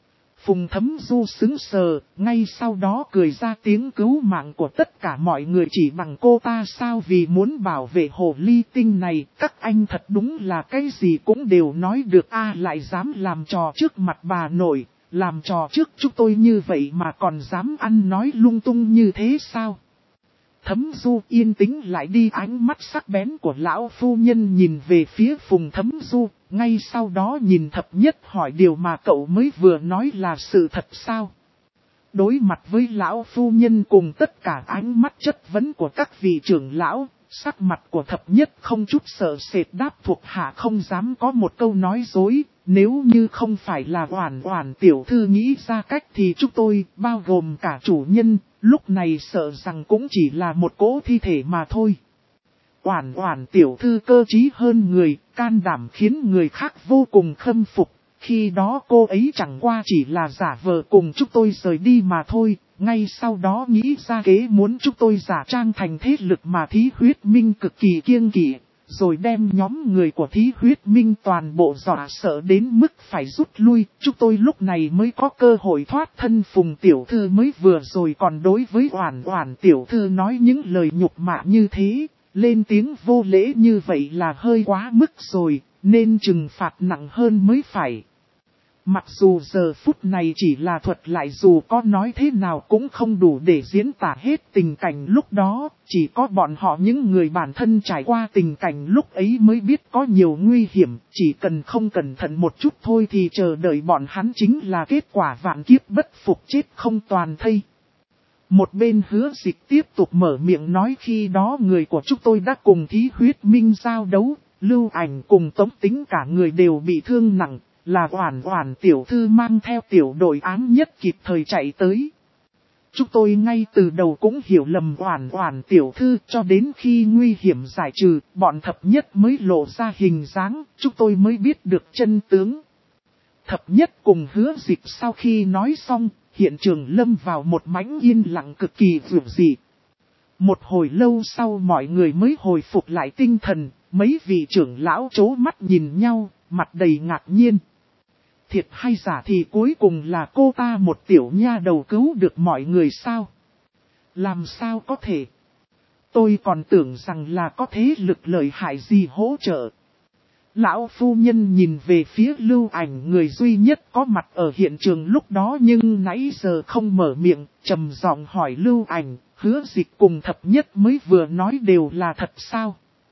Phùng Thấm Du sững sờ, ngay sau đó cười ra tiếng: cứu mạng của tất cả mọi người chỉ bằng cô ta sao? Vì muốn bảo vệ hồ ly tinh này, các anh thật đúng là cái gì cũng đều nói được a. Lại dám làm trò trước mặt bà nội, làm trò trước chúng tôi như vậy mà còn dám ăn nói lung tung như thế sao? Thấm Du yên tĩnh lại đi, ánh mắt sắc bén của lão phu nhân nhìn về phía Phùng Thấm Du, ngay sau đó nhìn Thập Nhất hỏi: điều mà cậu mới vừa nói là sự thật sao? Đối mặt với lão phu nhân cùng tất cả ánh mắt chất vấn của các vị trưởng lão, sắc mặt của Thập Nhất không chút sợ sệt đáp: thuộc hạ không dám có một câu nói dối. Nếu như không phải là Oản Oản tiểu thư nghĩ ra cách thì chúng tôi, bao gồm cả chủ nhân, lúc này sợ rằng cũng chỉ là một cỗ thi thể mà thôi. Oản Oản tiểu thư cơ trí hơn người, can đảm khiến người khác vô cùng khâm phục. Khi đó cô ấy chẳng qua chỉ là giả vờ cùng chúng tôi rời đi mà thôi, ngay sau đó nghĩ ra kế muốn chúng tôi giả trang thành thế lực mà Thí Huyết Minh cực kỳ kiêng kỵ. Rồi đem nhóm người của Thí Huyết Minh toàn bộ dọa sợ đến mức phải rút lui, chúng tôi lúc này mới có cơ hội thoát thân. Phùng tiểu thư mới vừa rồi còn đối với Oản Oản tiểu thư nói những lời nhục mạ như thế, lên tiếng vô lễ như vậy là hơi quá mức rồi, nên trừng phạt nặng hơn mới phải. Mặc dù giờ phút này chỉ là thuật lại, dù có nói thế nào cũng không đủ để diễn tả hết tình cảnh lúc đó, chỉ có bọn họ những người bản thân trải qua tình cảnh lúc ấy mới biết có nhiều nguy hiểm, chỉ cần không cẩn thận một chút thôi thì chờ đợi bọn hắn chính là kết quả vạn kiếp bất phục, chết không toàn thây. Một bên Hứa Dịch tiếp tục mở miệng nói: khi đó người của chúng tôi đã cùng Thí Huyết Minh giao đấu, Lưu Ảnh cùng Tống Tính cả người đều bị thương nặng. Là Oản Oản tiểu thư mang theo tiểu đội ám nhất kịp thời chạy tới. Chúng tôi ngay từ đầu cũng hiểu lầm Oản Oản tiểu thư, cho đến khi nguy hiểm giải trừ, bọn Thập Nhất mới lộ ra hình dáng, chúng tôi mới biết được chân tướng. Thập Nhất cùng Hứa Dịch sau khi nói xong, hiện trường lâm vào một mảnh yên lặng cực kỳ dịu dị. Một hồi lâu sau mọi người mới hồi phục lại tinh thần, mấy vị trưởng lão trố mắt nhìn nhau, mặt đầy ngạc nhiên. Thiệt hay giả thì cuối cùng là cô ta một tiểu nha đầu cứu được mọi người sao? Làm sao có thể? Tôi còn tưởng rằng là có thế lực lợi hại gì hỗ trợ. Lão phu nhân nhìn về phía Lưu Ảnh, người duy nhất có mặt ở hiện trường lúc đó nhưng nãy giờ không mở miệng, trầm giọng hỏi Lưu Ảnh: Hứa Dịch cùng Thập Nhất mới vừa nói đều là thật sao?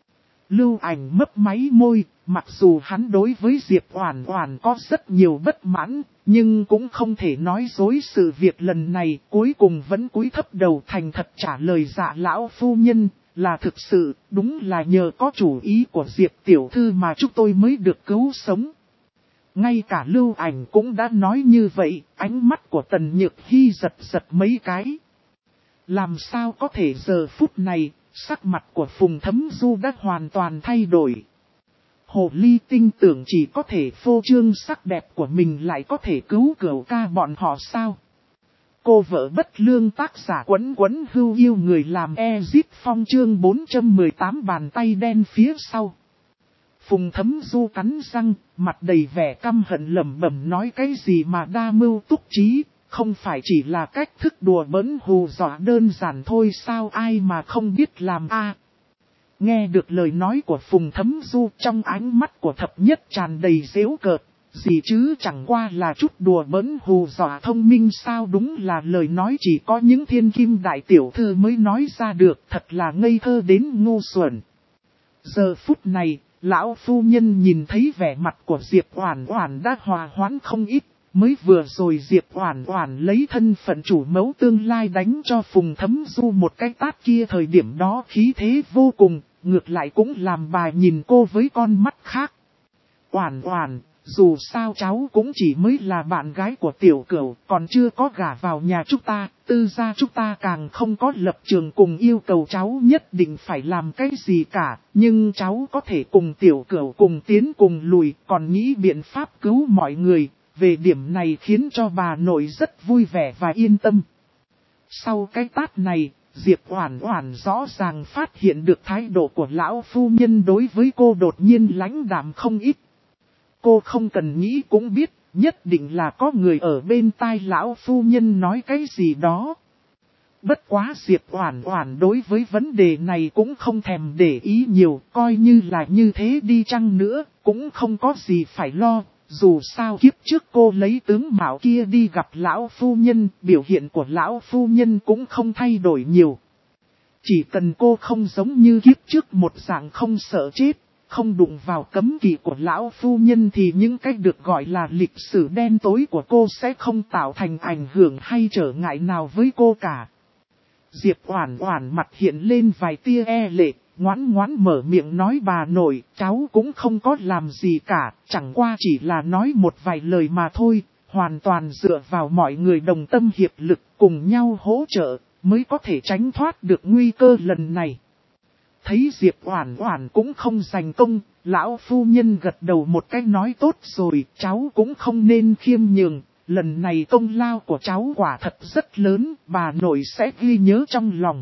Lưu Ảnh mấp máy môi, mặc dù hắn đối với Diệp Oản Oản có rất nhiều bất mãn, nhưng cũng không thể nói dối sự việc lần này, cuối cùng vẫn cúi thấp đầu thành thật trả lời: dạ lão phu nhân, là thực sự, đúng là nhờ có chủ ý của Diệp tiểu thư mà chúng tôi mới được cứu sống. Ngay cả Lưu Ảnh cũng đã nói như vậy, ánh mắt của Tần Nhược Hy giật giật mấy cái. Làm sao có thể giờ phút này, sắc mặt của Phùng Thấm Du đã hoàn toàn thay đổi. Hồ Ly Tinh tưởng chỉ có thể phô trương sắc đẹp của mình lại có thể cứu Cửu Ca bọn họ sao? Cô vợ bất lương tác giả Quấn Quấn Hưu Yêu người làm Ezip Phong chương 418 bàn tay đen phía sau. Phùng Thấm Du cắn răng, mặt đầy vẻ căm hận lẩm bẩm nói cái gì mà đa mưu túc trí, không phải chỉ là cách thức đùa bỡn hù dọa đơn giản thôi sao ai mà không biết làm a. Nghe được lời nói của Phùng Thấm Du trong ánh mắt của thập nhất tràn đầy giễu cợt, gì chứ chẳng qua là chút đùa bỡn hù dọa thông minh sao đúng là lời nói chỉ có những thiên kim đại tiểu thư mới nói ra được thật là ngây thơ đến ngu xuẩn. Giờ phút này, lão phu nhân nhìn thấy vẻ mặt của Diệp Oản Oản đã hòa hoãn không ít, mới vừa rồi Diệp Oản Oản lấy thân phận chủ mẫu tương lai đánh cho Phùng Thấm Du một cái tát kia thời điểm đó khí thế vô cùng, ngược lại cũng làm bà nhìn cô với con mắt khác. Oản Oản, dù sao cháu cũng chỉ mới là bạn gái của tiểu Cửu, còn chưa có gả vào nhà chúng ta, Tư gia chúng ta càng không có lập trường cùng yêu cầu cháu nhất định phải làm cái gì cả, nhưng cháu có thể cùng tiểu Cửu cùng tiến cùng lùi, còn nghĩ biện pháp cứu mọi người, về điểm này khiến cho bà nội rất vui vẻ và yên tâm. Sau cái tát này, Diệp Oản Oản rõ ràng phát hiện được thái độ của lão phu nhân đối với cô đột nhiên lãnh đạm không ít. Cô không cần nghĩ cũng biết, nhất định là có người ở bên tai lão phu nhân nói cái gì đó. Bất quá Diệp Oản Oản đối với vấn đề này cũng không thèm để ý nhiều, coi như là như thế đi chăng nữa, cũng không có gì phải lo. Dù sao kiếp trước cô lấy tướng mạo kia đi gặp lão phu nhân, biểu hiện của lão phu nhân cũng không thay đổi nhiều. Chỉ cần cô không giống như kiếp trước một dạng không sợ chết, không đụng vào cấm kỵ của lão phu nhân thì những cách được gọi là lịch sử đen tối của cô sẽ không tạo thành ảnh hưởng hay trở ngại nào với cô cả. Diệp Oản Oản mặt hiện lên vài tia e lệ, ngoãn ngoãn mở miệng nói bà nội, cháu cũng không có làm gì cả, chẳng qua chỉ là nói một vài lời mà thôi, hoàn toàn dựa vào mọi người đồng tâm hiệp lực cùng nhau hỗ trợ, mới có thể tránh thoát được nguy cơ lần này. Thấy Diệp Oản Oản cũng không giành công, lão phu nhân gật đầu một cái nói tốt rồi, cháu cũng không nên khiêm nhường, lần này công lao của cháu quả thật rất lớn, bà nội sẽ ghi nhớ trong lòng.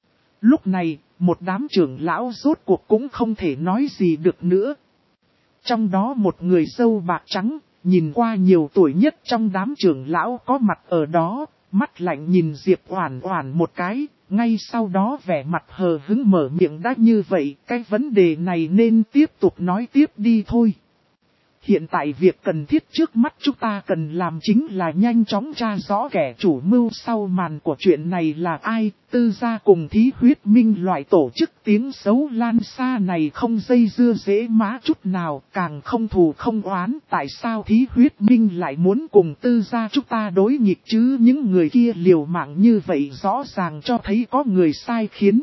Lúc này, một đám trưởng lão rốt cuộc cũng không thể nói gì được nữa. Trong đó một người râu bạc trắng, nhìn qua nhiều tuổi nhất trong đám trưởng lão có mặt ở đó, mắt lạnh nhìn Diệp Oản Oản một cái, ngay sau đó vẻ mặt hờ hững mở miệng đã như vậy, cái vấn đề này nên tiếp tục nói tiếp đi thôi. Hiện tại việc cần thiết trước mắt chúng ta cần làm chính là nhanh chóng tra rõ kẻ chủ mưu sau màn của chuyện này là ai, Tư gia cùng Thí Huyết Minh loại tổ chức tiếng xấu lan xa này không dây dưa dễ má chút nào, càng không thù không oán, tại sao Thí Huyết Minh lại muốn cùng Tư gia chúng ta đối nghịch chứ những người kia liều mạng như vậy rõ ràng cho thấy có người sai khiến.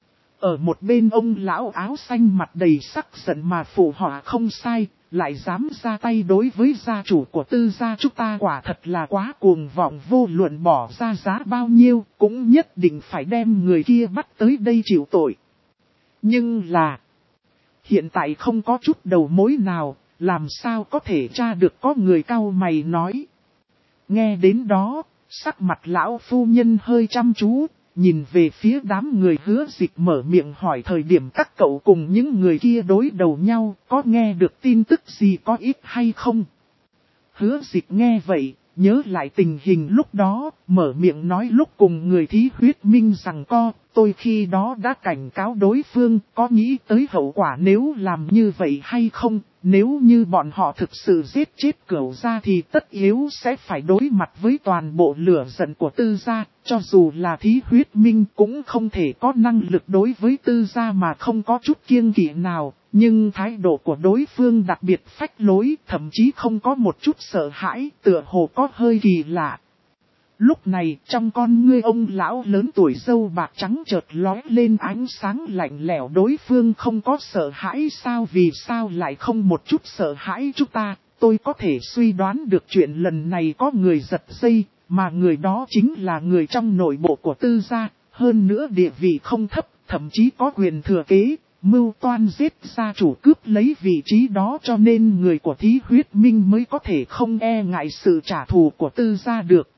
Ở một bên ông lão áo xanh mặt đầy sắc giận mà phụ họa không sai, lại dám ra tay đối với gia chủ của Tư gia chúng ta quả thật là quá cuồng vọng, vô luận bỏ ra giá bao nhiêu, cũng nhất định phải đem người kia bắt tới đây chịu tội. Nhưng là, hiện tại không có chút đầu mối nào, làm sao có thể tra được có người cau mày nói. Nghe đến đó, sắc mặt lão phu nhân hơi chăm chú. Nhìn về phía đám người Hứa Dịch mở miệng hỏi thời điểm các cậu cùng những người kia đối đầu nhau, có nghe được tin tức gì có ít hay không? Hứa Dịch nghe vậy, nhớ lại tình hình lúc đó, mở miệng nói lúc cùng người Thí Huyết Minh rằng tôi khi đó đã cảnh cáo đối phương, có nghĩ tới hậu quả nếu làm như vậy hay không? Nếu như bọn họ thực sự giết chết Cửu gia thì tất yếu sẽ phải đối mặt với toàn bộ lửa giận của Tư gia, cho dù là Thí Huyết Minh cũng không thể có năng lực đối với Tư gia mà không có chút kiêng kỵ nào, nhưng thái độ của đối phương đặc biệt phách lối, thậm chí không có một chút sợ hãi, tựa hồ có hơi kỳ lạ. Lúc này trong con ngươi ông lão lớn tuổi râu bạc trắng chợt lóe lên ánh sáng lạnh lẽo. Đối phương không có sợ hãi sao, vì sao lại không một chút sợ hãi chúng ta. Tôi có thể suy đoán được chuyện lần này có người giật dây, mà người đó chính là người trong nội bộ của Tư gia, hơn nữa địa vị không thấp, thậm chí có quyền thừa kế, mưu toan giết gia chủ cướp lấy vị trí đó, cho nên người của Thí Huyết Minh mới có thể không e ngại sự trả thù của Tư gia được.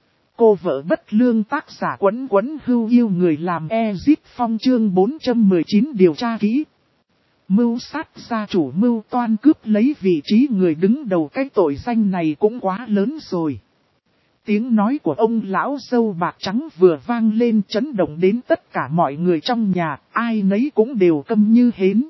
Cô vợ bất lương tác giả Quấn Quấn Hưu yêu người làm Ezip Phong chương 419 điều tra kỹ. Mưu sát gia chủ, mưu toan cướp lấy vị trí người đứng đầu, cái tội danh này cũng quá lớn rồi. Tiếng nói của ông lão râu bạc trắng vừa vang lên chấn động đến tất cả mọi người trong nhà, ai nấy cũng đều câm như hến.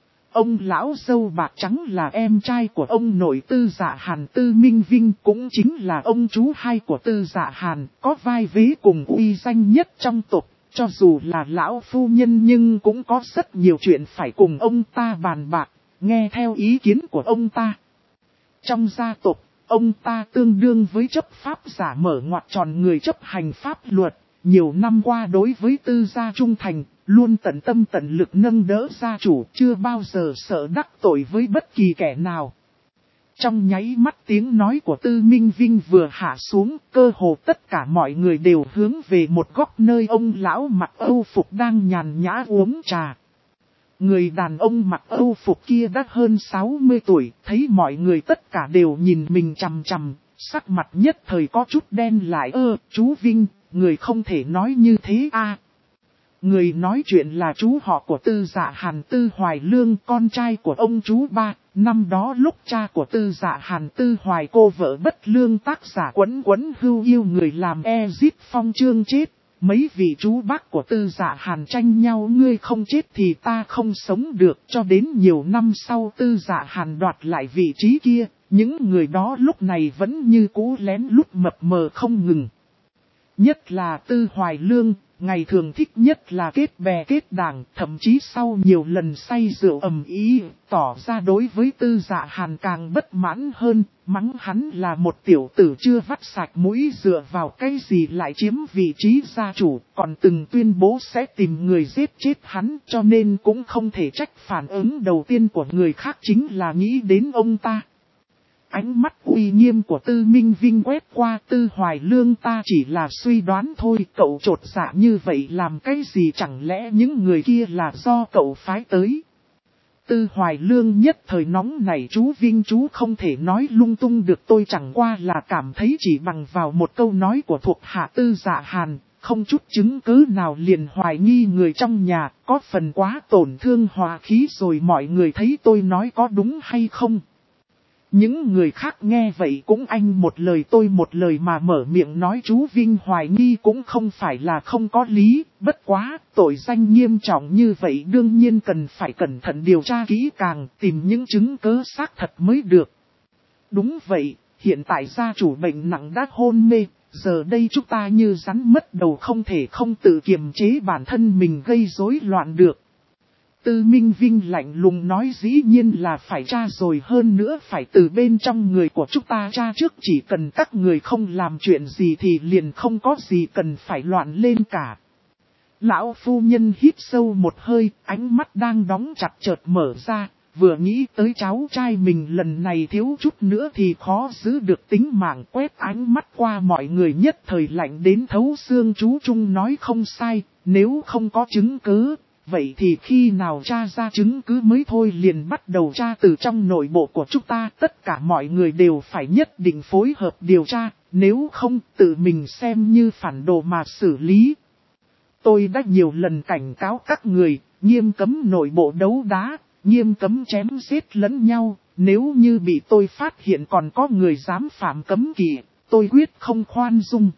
Ông lão râu bạc trắng là em trai của ông nội Tư Dạ Hàn Tư Minh Vinh, cũng chính là ông chú hai của Tư Dạ Hàn, có vai vế cùng uy danh nhất trong tộc. Cho dù là lão phu nhân nhưng cũng có rất nhiều chuyện phải cùng ông ta bàn bạc, nghe theo ý kiến của ông ta. Trong gia tộc, ông ta tương đương với chấp pháp giả, mở ngoặt tròn người chấp hành pháp luật. Nhiều năm qua đối với Tư gia trung thành, luôn tận tâm tận lực nâng đỡ gia chủ, chưa bao giờ sợ đắc tội với bất kỳ kẻ nào. Trong nháy mắt tiếng nói của Tư Minh Vinh vừa hạ xuống, cơ hồ tất cả mọi người đều hướng về một góc nơi ông lão mặc Âu phục đang nhàn nhã uống trà. Người đàn ông mặc Âu phục kia đã hơn 60 tuổi, thấy mọi người tất cả đều nhìn mình chằm chằm, sắc mặt nhất thời có chút đen lại. Chú Vinh, người không thể nói như thế a. Người nói chuyện là chú họ của Tư Dạ Hàn Tư Hoài Lương, con trai của ông chú ba. Năm đó lúc cha của Tư Dạ Hàn Tư Hoài cô vợ bất lương tác giả Quấn Quấn Hưu yêu người làm Ezip Phong chương chết. Mấy vị chú bác của Tư Dạ Hàn tranh nhau, ngươi không chết thì ta không sống được, cho đến nhiều năm sau Tư Dạ Hàn đoạt lại vị trí kia, những người đó lúc này vẫn như cũ lén lút mập mờ không ngừng. Nhất là Tư Hoài Lương, ngày thường thích nhất là kết bè kết đảng, thậm chí sau nhiều lần say rượu ầm ĩ, tỏ ra đối với Tư Dạ Hàn càng bất mãn hơn, mắng hắn là một tiểu tử chưa vắt sạch mũi, dựa vào cái gì lại chiếm vị trí gia chủ, còn từng tuyên bố sẽ tìm người giết chết hắn, cho nên cũng không thể trách phản ứng đầu tiên của người khác chính là nghĩ đến ông ta. Ánh mắt uy nghiêm của Tư Minh Vinh quét qua Tư Hoài Lương, ta chỉ là suy đoán thôi, cậu trột dạ như vậy làm cái gì, chẳng lẽ những người kia là do cậu phái tới. Tư Hoài Lương nhất thời nóng nảy, chú Vinh chú không thể nói lung tung được, tôi chẳng qua là cảm thấy chỉ bằng vào một câu nói của thuộc hạ Tư Dạ Hàn, không chút chứng cứ nào liền hoài nghi người trong nhà, có phần quá tổn thương hòa khí rồi, mọi người thấy tôi nói có đúng hay không? Những người khác nghe vậy cũng anh một lời tôi một lời mà mở miệng nói chú Vinh hoài nghi cũng không phải là không có lý, bất quá, tội danh nghiêm trọng như vậy đương nhiên cần phải cẩn thận điều tra kỹ càng, tìm những chứng cứ xác thật mới được. Đúng vậy, hiện tại gia chủ bệnh nặng đã hôn mê, giờ đây chúng ta như rắn mất đầu, không thể không tự kiềm chế bản thân mình gây rối loạn được. Tư Minh Vinh lạnh lùng nói, dĩ nhiên là phải tra rồi, hơn nữa phải từ bên trong người của chúng ta tra trước, chỉ cần các người không làm chuyện gì thì liền không có gì cần phải loạn lên cả. Lão phu nhân hít sâu một hơi, ánh mắt đang đóng chặt chợt mở ra, vừa nghĩ tới cháu trai mình lần này thiếu chút nữa thì khó giữ được tính mạng, quét ánh mắt qua mọi người nhất thời lạnh đến thấu xương. Chú Trung nói không sai, nếu không có chứng cứ, vậy thì khi nào tra ra chứng cứ mới thôi, liền bắt đầu tra từ trong nội bộ của chúng ta, tất cả mọi người đều phải nhất định phối hợp điều tra, nếu không tự mình xem như phản đồ mà xử lý. Tôi đã nhiều lần cảnh cáo các người, nghiêm cấm nội bộ đấu đá, nghiêm cấm chém giết lẫn nhau, nếu như bị tôi phát hiện còn có người dám phạm cấm kỵ, tôi quyết không khoan dung.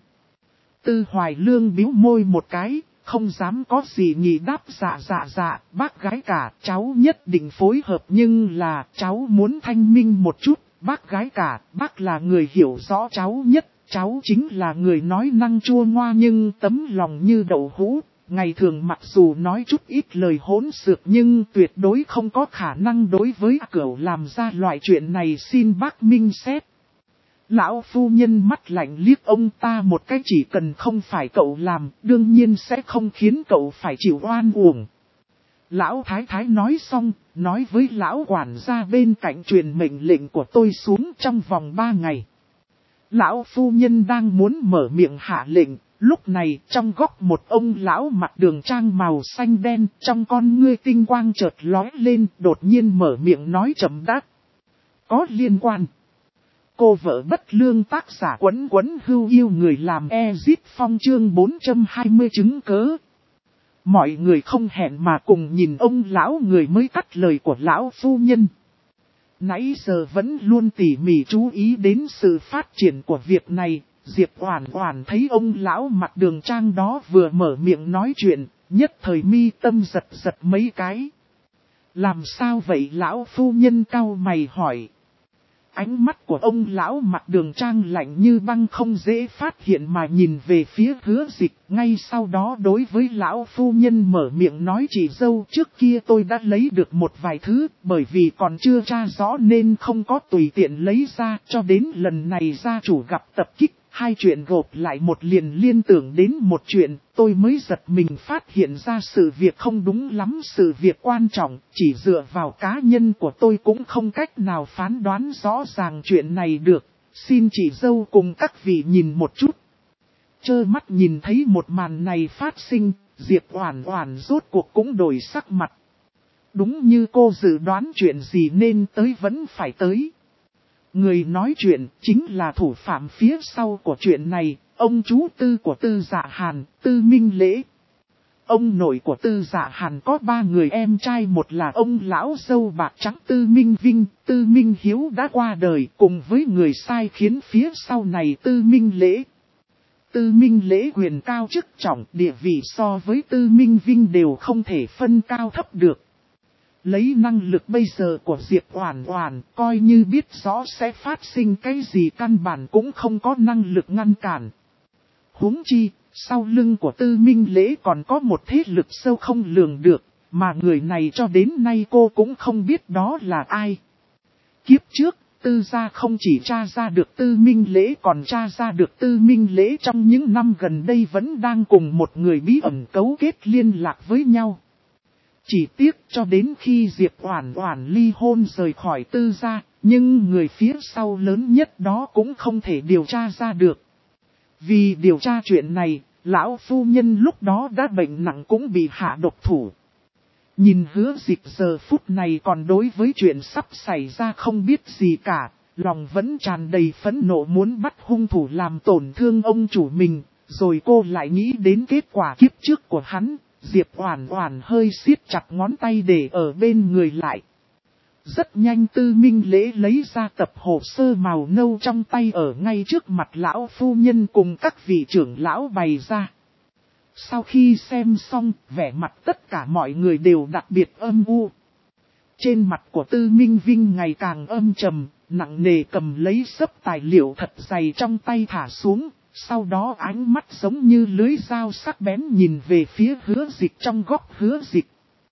Tư Hoài Lương bĩu môi một cái, không dám có gì nhỉ đáp, dạ, bác gái cả, cháu nhất định phối hợp, nhưng là cháu muốn thanh minh một chút, bác gái cả, bác là người hiểu rõ cháu nhất, cháu chính là người nói năng chua ngoa nhưng tấm lòng như đậu hũ, ngày thường mặc dù nói chút ít lời hỗn xược nhưng tuyệt đối không có khả năng đối với cửu làm ra loại chuyện này, xin bác minh xét. Lão phu nhân mắt lạnh liếc ông ta một cái, chỉ cần không phải cậu làm, đương nhiên sẽ không khiến cậu phải chịu oan uổng. Lão thái thái nói xong, nói với lão quản gia bên cạnh truyền mệnh lệnh của tôi xuống trong vòng 3 ngày. Lão phu nhân đang muốn mở miệng hạ lệnh, lúc này trong góc một ông lão mặc đường trang màu xanh đen, trong con ngươi tinh quang chợt lóe lên, đột nhiên mở miệng nói chậm đáp. Có liên quan. Cô vợ bất lương tác giả Quấn Quấn Hưu yêu người làm Ezit Phong chương 420 chứng cớ. Mọi người không hẹn mà cùng nhìn ông lão người mới cắt lời của lão phu nhân. Nãy giờ vẫn luôn tỉ mỉ chú ý đến sự phát triển của việc này, Diệp Oản Oản thấy ông lão mặc đường trang đó vừa mở miệng nói chuyện, nhất thời mi tâm giật giật mấy cái. Làm sao vậy lão phu nhân cau mày hỏi. Ánh mắt của ông lão mặc đường trang lạnh như băng không dễ phát hiện mà nhìn về phía Hứa Dịch, ngay sau đó đối với lão phu nhân mở miệng nói chị dâu trước kia tôi đã lấy được một vài thứ, bởi vì còn chưa tra rõ nên không có tùy tiện lấy ra, cho đến lần này gia chủ gặp tập kích. Hai chuyện gộp lại một liền liên tưởng đến một chuyện, tôi mới giật mình phát hiện ra sự việc không đúng lắm. Sự việc quan trọng, chỉ dựa vào cá nhân của tôi cũng không cách nào phán đoán rõ ràng chuyện này được. Xin chị dâu cùng các vị nhìn một chút. Trơ mắt nhìn thấy một màn này phát sinh, Diệp Oản Oản rốt cuộc cũng đổi sắc mặt. Đúng như cô dự đoán chuyện gì nên tới vẫn phải tới. Người nói chuyện chính là thủ phạm phía sau của chuyện này, ông chú tư của Tư Dạ Hàn, Tư Minh Lễ. Ông nội của Tư Dạ Hàn có 3 người em trai, một là ông lão dâu bạc trắng Tư Minh Vinh, Tư Minh Hiếu đã qua đời cùng với người sai khiến phía sau này Tư Minh Lễ. Tư Minh Lễ quyền cao chức trọng, địa vị so với Tư Minh Vinh đều không thể phân cao thấp được. Lấy năng lực bây giờ của Diệp Oản Oản, coi như biết rõ sẽ phát sinh cái gì căn bản cũng không có năng lực ngăn cản. Huống chi, sau lưng của Tư Minh Lễ còn có một thế lực sâu không lường được, mà người này cho đến nay cô cũng không biết đó là ai. Kiếp trước, Tư gia không chỉ tra ra được Tư Minh Lễ còn tra ra được Tư Minh Lễ trong những năm gần đây vẫn đang cùng một người bí ẩn cấu kết liên lạc với nhau. Chỉ tiếc cho đến khi Diệp Oản Oản ly hôn rời khỏi Tư gia, nhưng người phía sau lớn nhất đó cũng không thể điều tra ra được. Vì điều tra chuyện này, lão phu nhân lúc đó đã bệnh nặng cũng bị hạ độc thủ. Nhìn Hứa Dịch giờ phút này còn đối với chuyện sắp xảy ra không biết gì cả, lòng vẫn tràn đầy phẫn nộ muốn bắt hung thủ làm tổn thương ông chủ mình, rồi cô lại nghĩ đến kết quả kiếp trước của hắn. Diệp Oản Oản hơi siết chặt ngón tay để ở bên người lại. Rất nhanh Tư Minh Lễ lấy ra tập hồ sơ màu nâu trong tay ở ngay trước mặt lão phu nhân cùng các vị trưởng lão bày ra. Sau khi xem xong, vẻ mặt tất cả mọi người đều đặc biệt âm u. Trên mặt của Tư Minh Vinh ngày càng âm trầm, nặng nề cầm lấy xấp tài liệu thật dày trong tay thả xuống. Sau đó ánh mắt giống như lưới dao sắc bén nhìn về phía Hứa Dịch trong góc Hứa Dịch.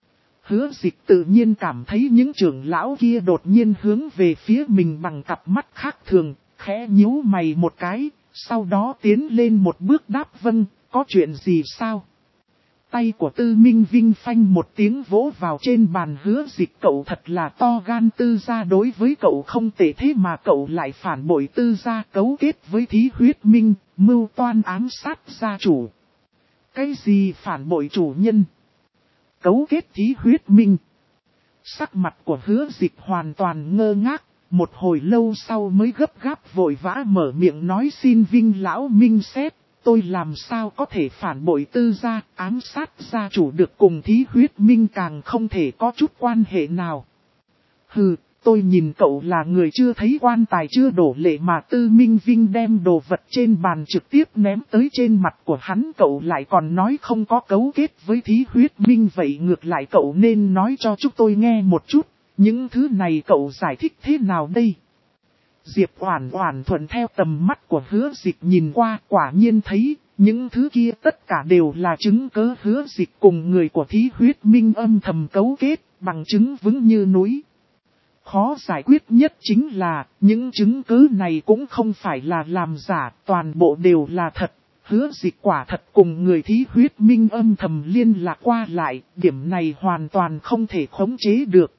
Hứa Dịch tự nhiên cảm thấy những trưởng lão kia đột nhiên hướng về phía mình bằng cặp mắt khác thường, khẽ nhíu mày một cái, sau đó tiến lên một bước đáp vâng, có chuyện gì sao? Tay của Tư Minh Vinh phanh một tiếng vỗ vào trên bàn Hứa Dịch, cậu thật là to gan. Tư gia đối với cậu không tệ thế mà cậu lại phản bội Tư gia, cấu kết với Thí Huyết Minh, mưu toan ám sát gia chủ. Cái gì phản bội chủ nhân? Cấu kết Thí Huyết Minh? Sắc mặt của Hứa Dịch hoàn toàn ngơ ngác, một hồi lâu sau mới gấp gáp vội vã mở miệng nói xin Vinh lão minh xét. Tôi làm sao có thể phản bội Tư gia, ám sát gia chủ được, cùng Thí Huyết Minh càng không thể có chút quan hệ nào. Hừ, tôi nhìn cậu là người chưa thấy quan tài chưa đổ lệ mà. Tư Minh Vinh đem đồ vật trên bàn trực tiếp ném tới trên mặt của hắn. Cậu lại còn nói không có cấu kết với Thí Huyết Minh, vậy ngược lại cậu nên nói cho chúng tôi nghe một chút, những thứ này cậu giải thích thế nào đây? Diệp Oản Oản thuận theo tầm mắt của Hứa Dịch nhìn qua, quả nhiên thấy, những thứ kia tất cả đều là chứng cớ Hứa Dịch cùng người của Thí Huyết Minh âm thầm cấu kết, bằng chứng vững như núi. khó giải quyết nhất chính là, những chứng cứ này cũng không phải là làm giả, toàn bộ đều là thật. Hứa Dịch quả thật cùng người thí huyết minh âm thầm liên lạc qua lại, điểm này hoàn toàn không thể khống chế được.